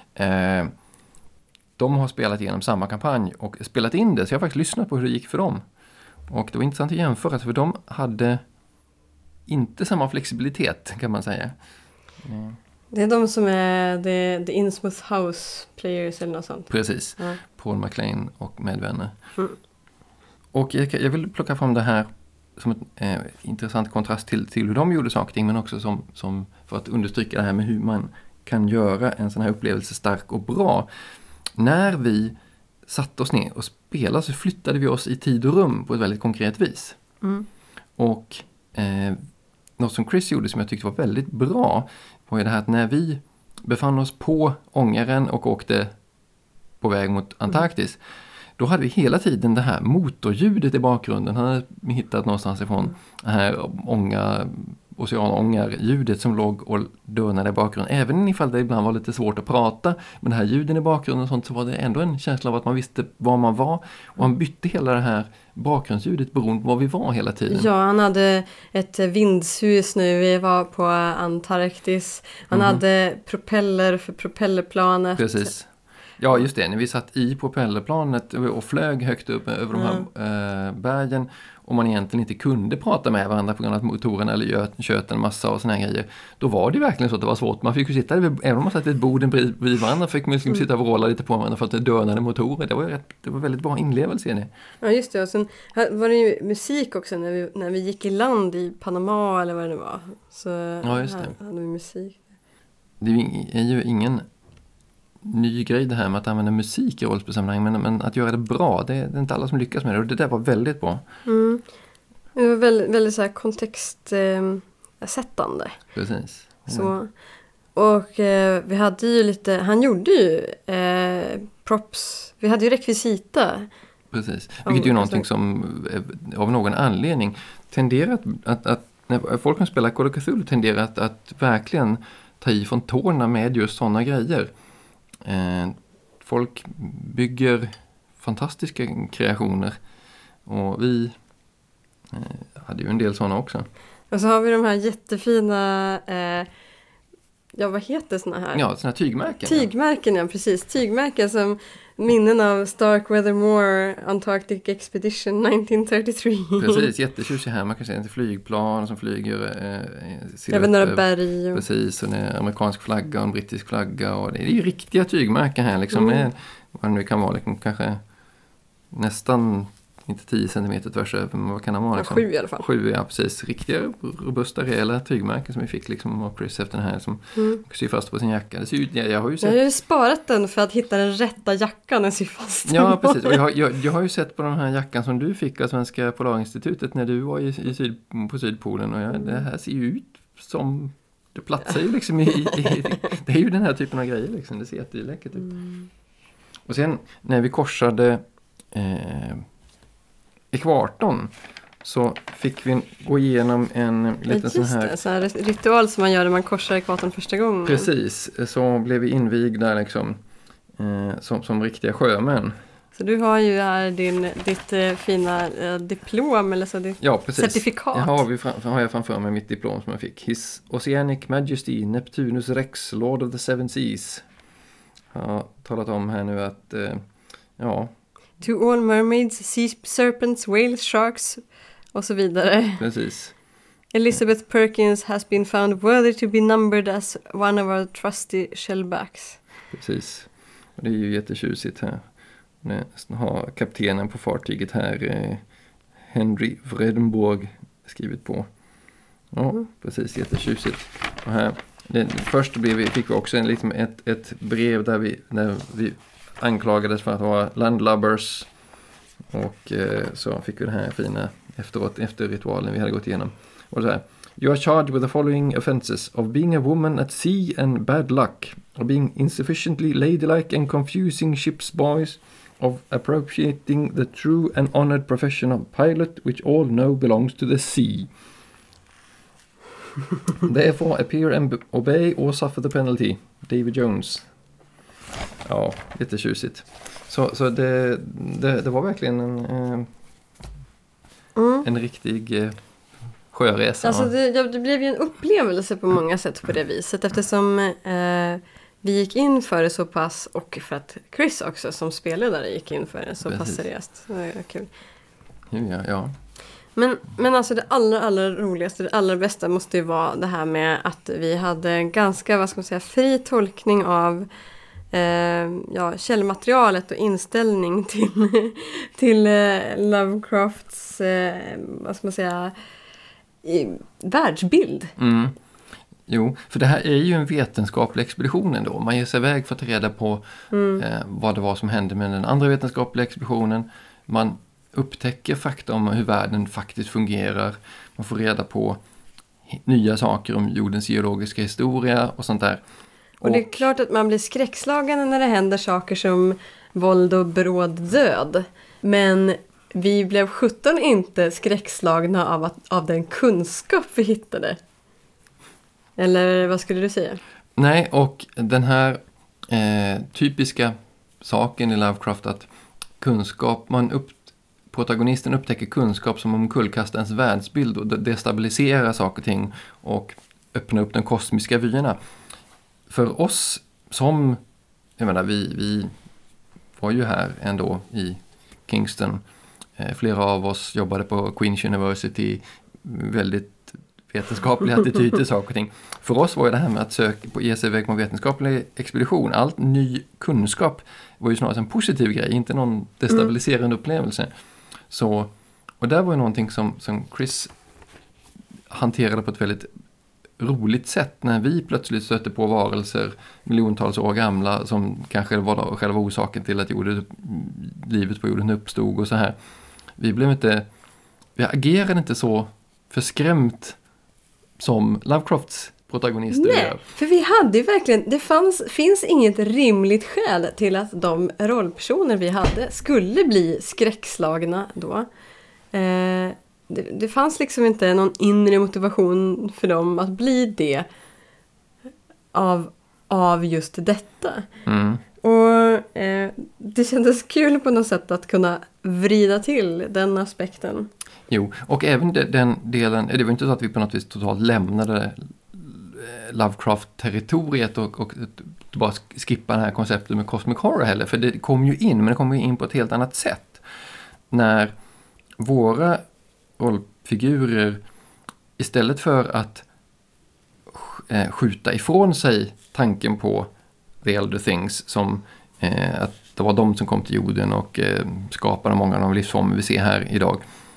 S2: De har spelat igenom samma kampanj och spelat in det, så jag har faktiskt lyssnat på hur det gick för dem. Och det var intressant att jämföra, för de hade inte samma flexibilitet, kan man säga.
S1: Det är de som är the Innsmouth House Players eller något sånt.
S2: Precis, Paul McLean och medvänner. Och jag vill plocka fram det här som en intressant kontrast till hur de gjorde saker och ting, men också som för att understryka det här med hur man kan göra en sån här upplevelse stark och bra. När vi satte oss ner och spelade så flyttade vi oss i tid och rum på ett väldigt konkret vis. Och något som Chris gjorde som jag tyckte var väldigt bra var ju det här att när vi befann oss på ångaren och åkte på väg mot Antarktis, då hade vi hela tiden det här motorljudet i bakgrunden. Han hade hittat någonstans ifrån det här oceanångarljudet som låg och dönade i bakgrunden. Även ifall det ibland var lite svårt att prata med det här ljuden i bakgrunden och sånt, så var det ändå en känsla av att man visste var man var. Och han bytte hela det här bakgrundsljudet beroende på var vi var hela tiden.
S1: Ja, han hade ett vindshus nu. Vi var på Antarktis. Han hade propeller för propellerplanet.
S2: Precis. Ja, just det. När vi satt i propellerplanet och flög högt upp över de här bergen och man egentligen inte kunde prata med varandra på grund av att motorn eller köt en massa och såna här grejer, då var det verkligen så att det var svårt. Man fick ju sitta, även om man satt vid ett bord bredvid varandra, fick man liksom sitta och vråla lite på varandra för att det dönade motorer. Det var väldigt bra inlevelse i det.
S1: Ja, just det. Och sen var det ju musik också när vi gick i land i Panama eller vad det var. Så
S2: ja, just det.
S1: hade vi musik.
S2: Det är ju ingen ny grej det här med att använda musik i rollspelsammanhang, men att göra det bra, det är inte alla som lyckas med det, och det där var väldigt bra.
S1: Det var väldigt så här kontextsättande.
S2: Precis.
S1: Så, och vi hade ju lite, han gjorde ju props, vi hade ju rekvisita.
S2: Precis, vilket är ju någonting som av någon anledning tenderar att när folk som spelar Call of Cthulhu tenderar att verkligen ta i från tårna med just sådana grejer. Folk bygger fantastiska kreationer och vi hade ju en del sådana också.
S1: Och så har vi de här jättefina vad heter såna här?
S2: Ja, såna här tygmärken.
S1: Tygmärken, ja precis. Tygmärken som minnen av Starkweather Moore Antarctic Expedition 1933.
S2: Precis, jättetjusig här. Man kan se ett flygplan som flyger
S1: över några berg. Och...
S2: Precis, och det är amerikansk flagga och en brittisk flagga. Och det är ju riktiga tygmärken här liksom. Med, vad det nu kan vara, liksom, kanske nästan inte 10 cm tvärs över, men vad kan det vara? Liksom?
S1: 7 i alla fall.
S2: 7, ja precis. Riktiga, robusta, rejäla tygmärken som vi fick liksom av Chris efter den här som syr fast på sin jacka. Det ser ut, jag har ju sett...
S1: Jag har ju sparat den för att hitta den rätta jackan och sy fast den.
S2: Ja, precis. Och jag har ju sett på den här jackan som du fick av Svenska Polarinstitutet när du var på Sydpolen, och det här ser ju ut som... Det platsar ju liksom det är ju den här typen av grejer liksom. Det ser jätteläckert ut. Och sen när vi korsade ekvatorn så fick vi gå igenom en liten sån här
S1: ritual som man gör när man korsar ekvatorn första gången.
S2: Precis, så blev vi invigda liksom som riktiga sjömän.
S1: Så du har ju här ditt fina diplom eller så, certifikat.
S2: Har jag framför mig mitt diplom som jag fick. His Oceanic Majesty Neptunus Rex, Lord of the Seven Seas. Jag har talat om här nu att
S1: To all mermaids, sea serpents, whales, sharks och så vidare.
S2: Precis.
S1: Elizabeth Perkins has been found worthy to be numbered as one of our trusty shellbacks.
S2: Precis. Och det är ju jättetjusigt här. Det har kaptenen på fartyget här, Henry Vredenborg, skrivit på. Ja, precis, jättetjusigt. Och här, först fick vi också ett brev där vi anklagades för att vara landlubbers, och så fick vi det här fina efteråt, efter ritualen vi hade gått igenom. Och så här: You are charged with the following offenses: of being a woman at sea and bad luck, of being insufficiently ladylike and confusing ship's boys, of appropriating the true and honored profession of pilot, which all know belongs to the sea. Therefore appear and obey or suffer the penalty. David Jones. Ja, jättetjusigt. Så det var verkligen en riktig sjöresa.
S1: Alltså det blev ju en upplevelse på många sätt på det viset, eftersom vi gick in för det så pass, och för att Chris också som spelledare gick in för det så pass seriöst. Det var kul.
S2: Ja.
S1: Men alltså det allra roligaste, det allra bästa måste ju vara det här med att vi hade en ganska, fri tolkning av källmaterialet och inställning till Lovecrafts världsbild.
S2: Jo, för det här är ju en vetenskaplig expedition ändå. Man ger sig iväg för att ta reda på vad det var som hände med den andra vetenskapliga expeditionen. Man upptäcker fakta om hur världen faktiskt fungerar. Man får reda på nya saker om jordens geologiska historia och sånt där.
S1: Och det är klart att man blir skräckslagen när det händer saker som våld och bråd död. Men vi blev 17 inte skräckslagna av den kunskap vi hittade. Eller vad skulle du säga?
S2: Nej, och den här typiska saken i Lovecraft att kunskap, protagonisten upptäcker kunskap som omkullkastar ens världsbild och destabiliserar saker och ting och öppnar upp de kosmiska vyerna. För oss som, jag menar, vi var ju här ändå i Kingston. Flera av oss jobbade på Queen's University, väldigt vetenskaplig attityd till saker och ting. För oss var ju det här med att ge sig iväg på en vetenskaplig expedition. Allt ny kunskap var ju snarare en positiv grej, inte någon destabiliserande upplevelse. Så, och där var ju någonting som Chris hanterade på ett väldigt roligt sätt när vi plötsligt stötte på varelser miljontals år gamla som kanske var själva orsaken till att livet på jorden uppstod och så här. Vi agerade inte så förskrämt som Lovecrafts protagonister gör.
S1: Nej, för vi hade ju verkligen, finns inget rimligt skäl till att de rollpersoner vi hade skulle bli skräckslagna då. Det fanns liksom inte någon inre motivation för dem att bli det av just detta. Och det kändes kul på något sätt att kunna vrida till den aspekten.
S2: Jo, och även den delen, det var inte så att vi på något vis totalt lämnade Lovecraft-territoriet och bara skippa det här konceptet med Cosmic Horror heller, för det kom ju in, men det kom ju in på ett helt annat sätt. När våra rollfigurer istället för att skjuta ifrån sig tanken på The Elder Things som att det var de som kom till jorden och skapade många av de livsformer vi ser här idag.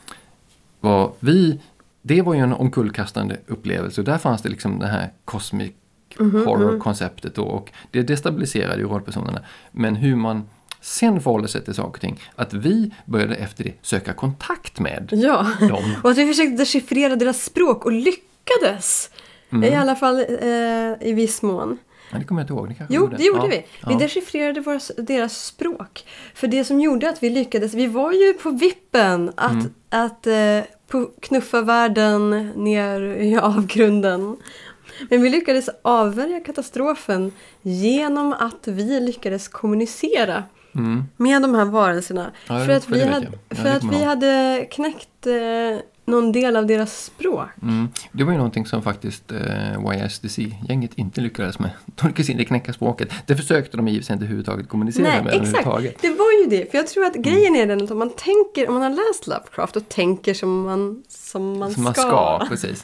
S2: Det var ju en omkullkastande upplevelse och där fanns det liksom det här cosmic horror-konceptet och det destabiliserade ju rollpersonerna. Men hur man sen förhåller sig till saker och ting, att vi började efter det söka kontakt med dem.
S1: Och att vi försökte dechiffrera deras språk och lyckades. I alla fall i viss mån.
S2: Ja, det kommer jag inte ihåg.
S1: Det gjorde vi. Vi dechiffrerade deras språk. För det som gjorde att vi lyckades, vi var ju på vippen att knuffa världen ner i avgrunden. Men vi lyckades avvärja katastrofen genom att vi lyckades kommunicera med de här varelserna. Ja, för att vi hade knäckt någon del av deras språk.
S2: Det var ju någonting som faktiskt YSDC-gänget inte lyckades med. De lyckades inte knäcka språket. Det försökte de i och för sig inte överhuvudtaget kommunicera med.
S1: Exakt. Det var ju det. För jag tror att grejen är den att om man har läst Lovecraft och tänker som man ska.
S2: Precis.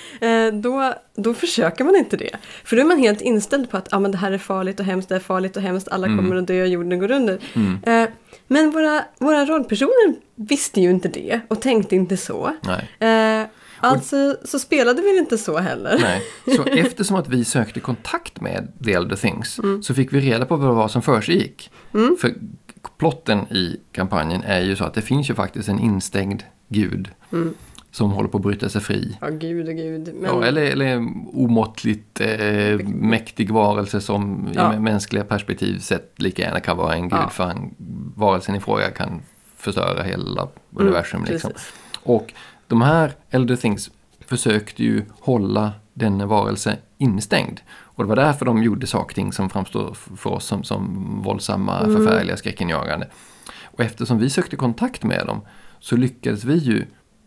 S1: Då försöker man inte det. För då är man helt inställd på att men det här är farligt och hemskt, det är farligt och hemskt, alla kommer att dö, jorden går under. Men våra rollpersoner visste ju inte det och tänkte inte så.
S2: Nej.
S1: Alltså så spelade vi inte så heller.
S2: Nej. Så eftersom att vi sökte kontakt med The Elder Things så fick vi reda på vad det var som försiggick. För plotten i kampanjen är ju så att det finns ju faktiskt en instängd gud som håller på att bryta sig fri.
S1: Ja, gud. Men...
S2: Ja, eller omåttligt mäktig varelse som i mänskliga perspektiv sett lika gärna kan vara en gud för varelsen i fråga kan förstöra hela universum. Liksom. Och de här Elder Things försökte ju hålla den varelse instängd. Och det var därför de gjorde saker som framstår för oss som våldsamma, förfärliga, skräckinjagande. Och eftersom vi sökte kontakt med dem så lyckades vi ju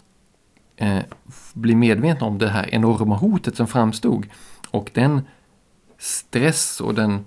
S2: bli medvetna om det här enorma hotet som framstod. Och den stress och den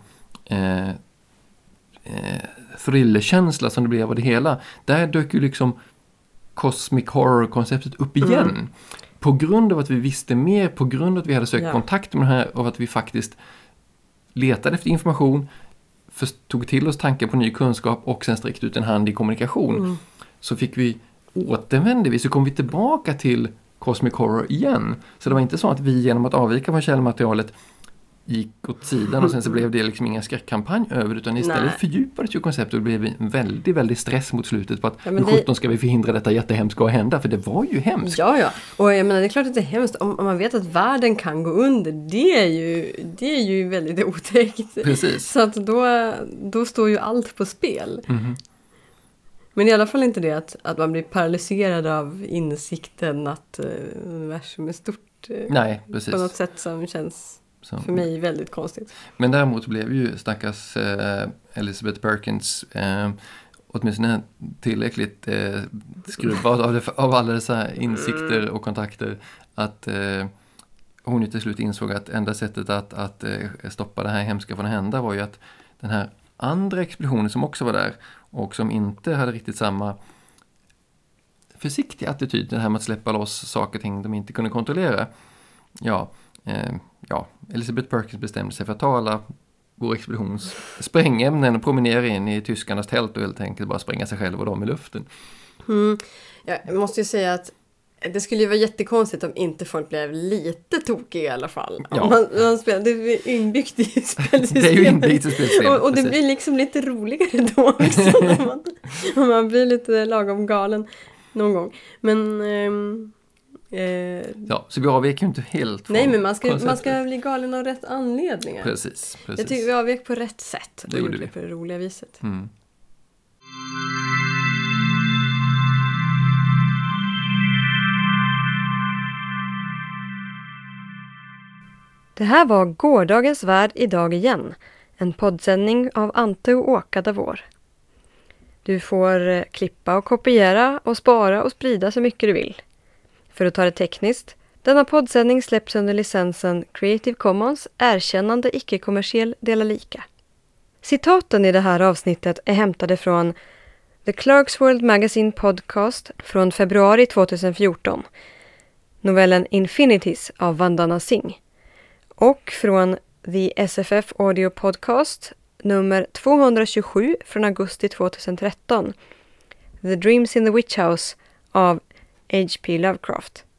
S2: thrillerkänsla som det blev av det hela. Där dök ju liksom Cosmic Horror-konceptet upp igen. På grund av att vi visste mer, på grund av att vi hade sökt kontakt med det här och att vi faktiskt letade efter information, tog till oss tankar på ny kunskap och sen sträckte ut en hand i kommunikation. Så återvände vi, så kom vi tillbaka till Cosmic Horror igen. Så det var inte så att vi genom att avvika från källmaterialet gick åt sidan och sen så blev det liksom ingen skräckkampanj över utan istället fördjupades ju konceptet och blev en väldigt, väldigt stress mot slutet på att hur 17 ska vi förhindra detta jättehemska att hända, för det var ju hemskt.
S1: Ja. Och jag menar, det är klart att det är hemskt om man vet att världen kan gå under. Det är ju väldigt otäckt.
S2: Precis.
S1: Så att då står ju allt på spel.
S2: Mm-hmm.
S1: Men i alla fall inte det att man blir paralyserad av insikten att universum är stort.
S2: Nej, precis.
S1: På något sätt som känns för mig väldigt konstigt.
S2: Men däremot blev ju stackars Elizabeth Perkins åtminstone tillräckligt skruvad av alla dessa insikter och kontakter att hon till slut insåg att enda sättet att stoppa det här hemska från att hända var ju att den här andra expeditionen som också var där och som inte hade riktigt samma försiktiga attityd, det här med att släppa loss saker och ting de inte kunde kontrollera. Elizabeth Perkins bestämde sig för att ta alla vår expeditions sprängämnen och promenera in i tyskarnas tält och helt enkelt bara spränga sig själv och dem i luften.
S1: Jag måste ju säga att det skulle ju vara jättekonstigt om inte folk blev lite tokiga i alla fall.
S2: Ja.
S1: Man spelar, det är inbyggt i spelsystemet.
S2: Det är ju inbyggt i spelsystemet.
S1: Och det blir liksom lite roligare då också om man blir lite lagom galen någon gång. Men
S2: så vi avvek ju inte helt från
S1: nej, men man ska bli galen av rätt anledningar.
S2: Precis.
S1: Jag tycker vi avvek på rätt sätt.
S2: Det gjorde vi.
S1: På det roliga viset.
S2: Mm.
S1: Det här var Gårdagens värld idag igen. En poddsändning av Ante och Åka Davor. Du får klippa och kopiera och spara och sprida så mycket du vill. För att ta det tekniskt, denna poddsändning släpps under licensen Creative Commons erkännande icke-kommersiell dela lika. Citaten i det här avsnittet är hämtade från The Clarkesworld Magazine Podcast från februari 2014, novellen Infinities av Vandana Singh, och från The SFF Audio Podcast nummer 227 från augusti 2013, The Dreams in the Witch House av H.P. Lovecraft.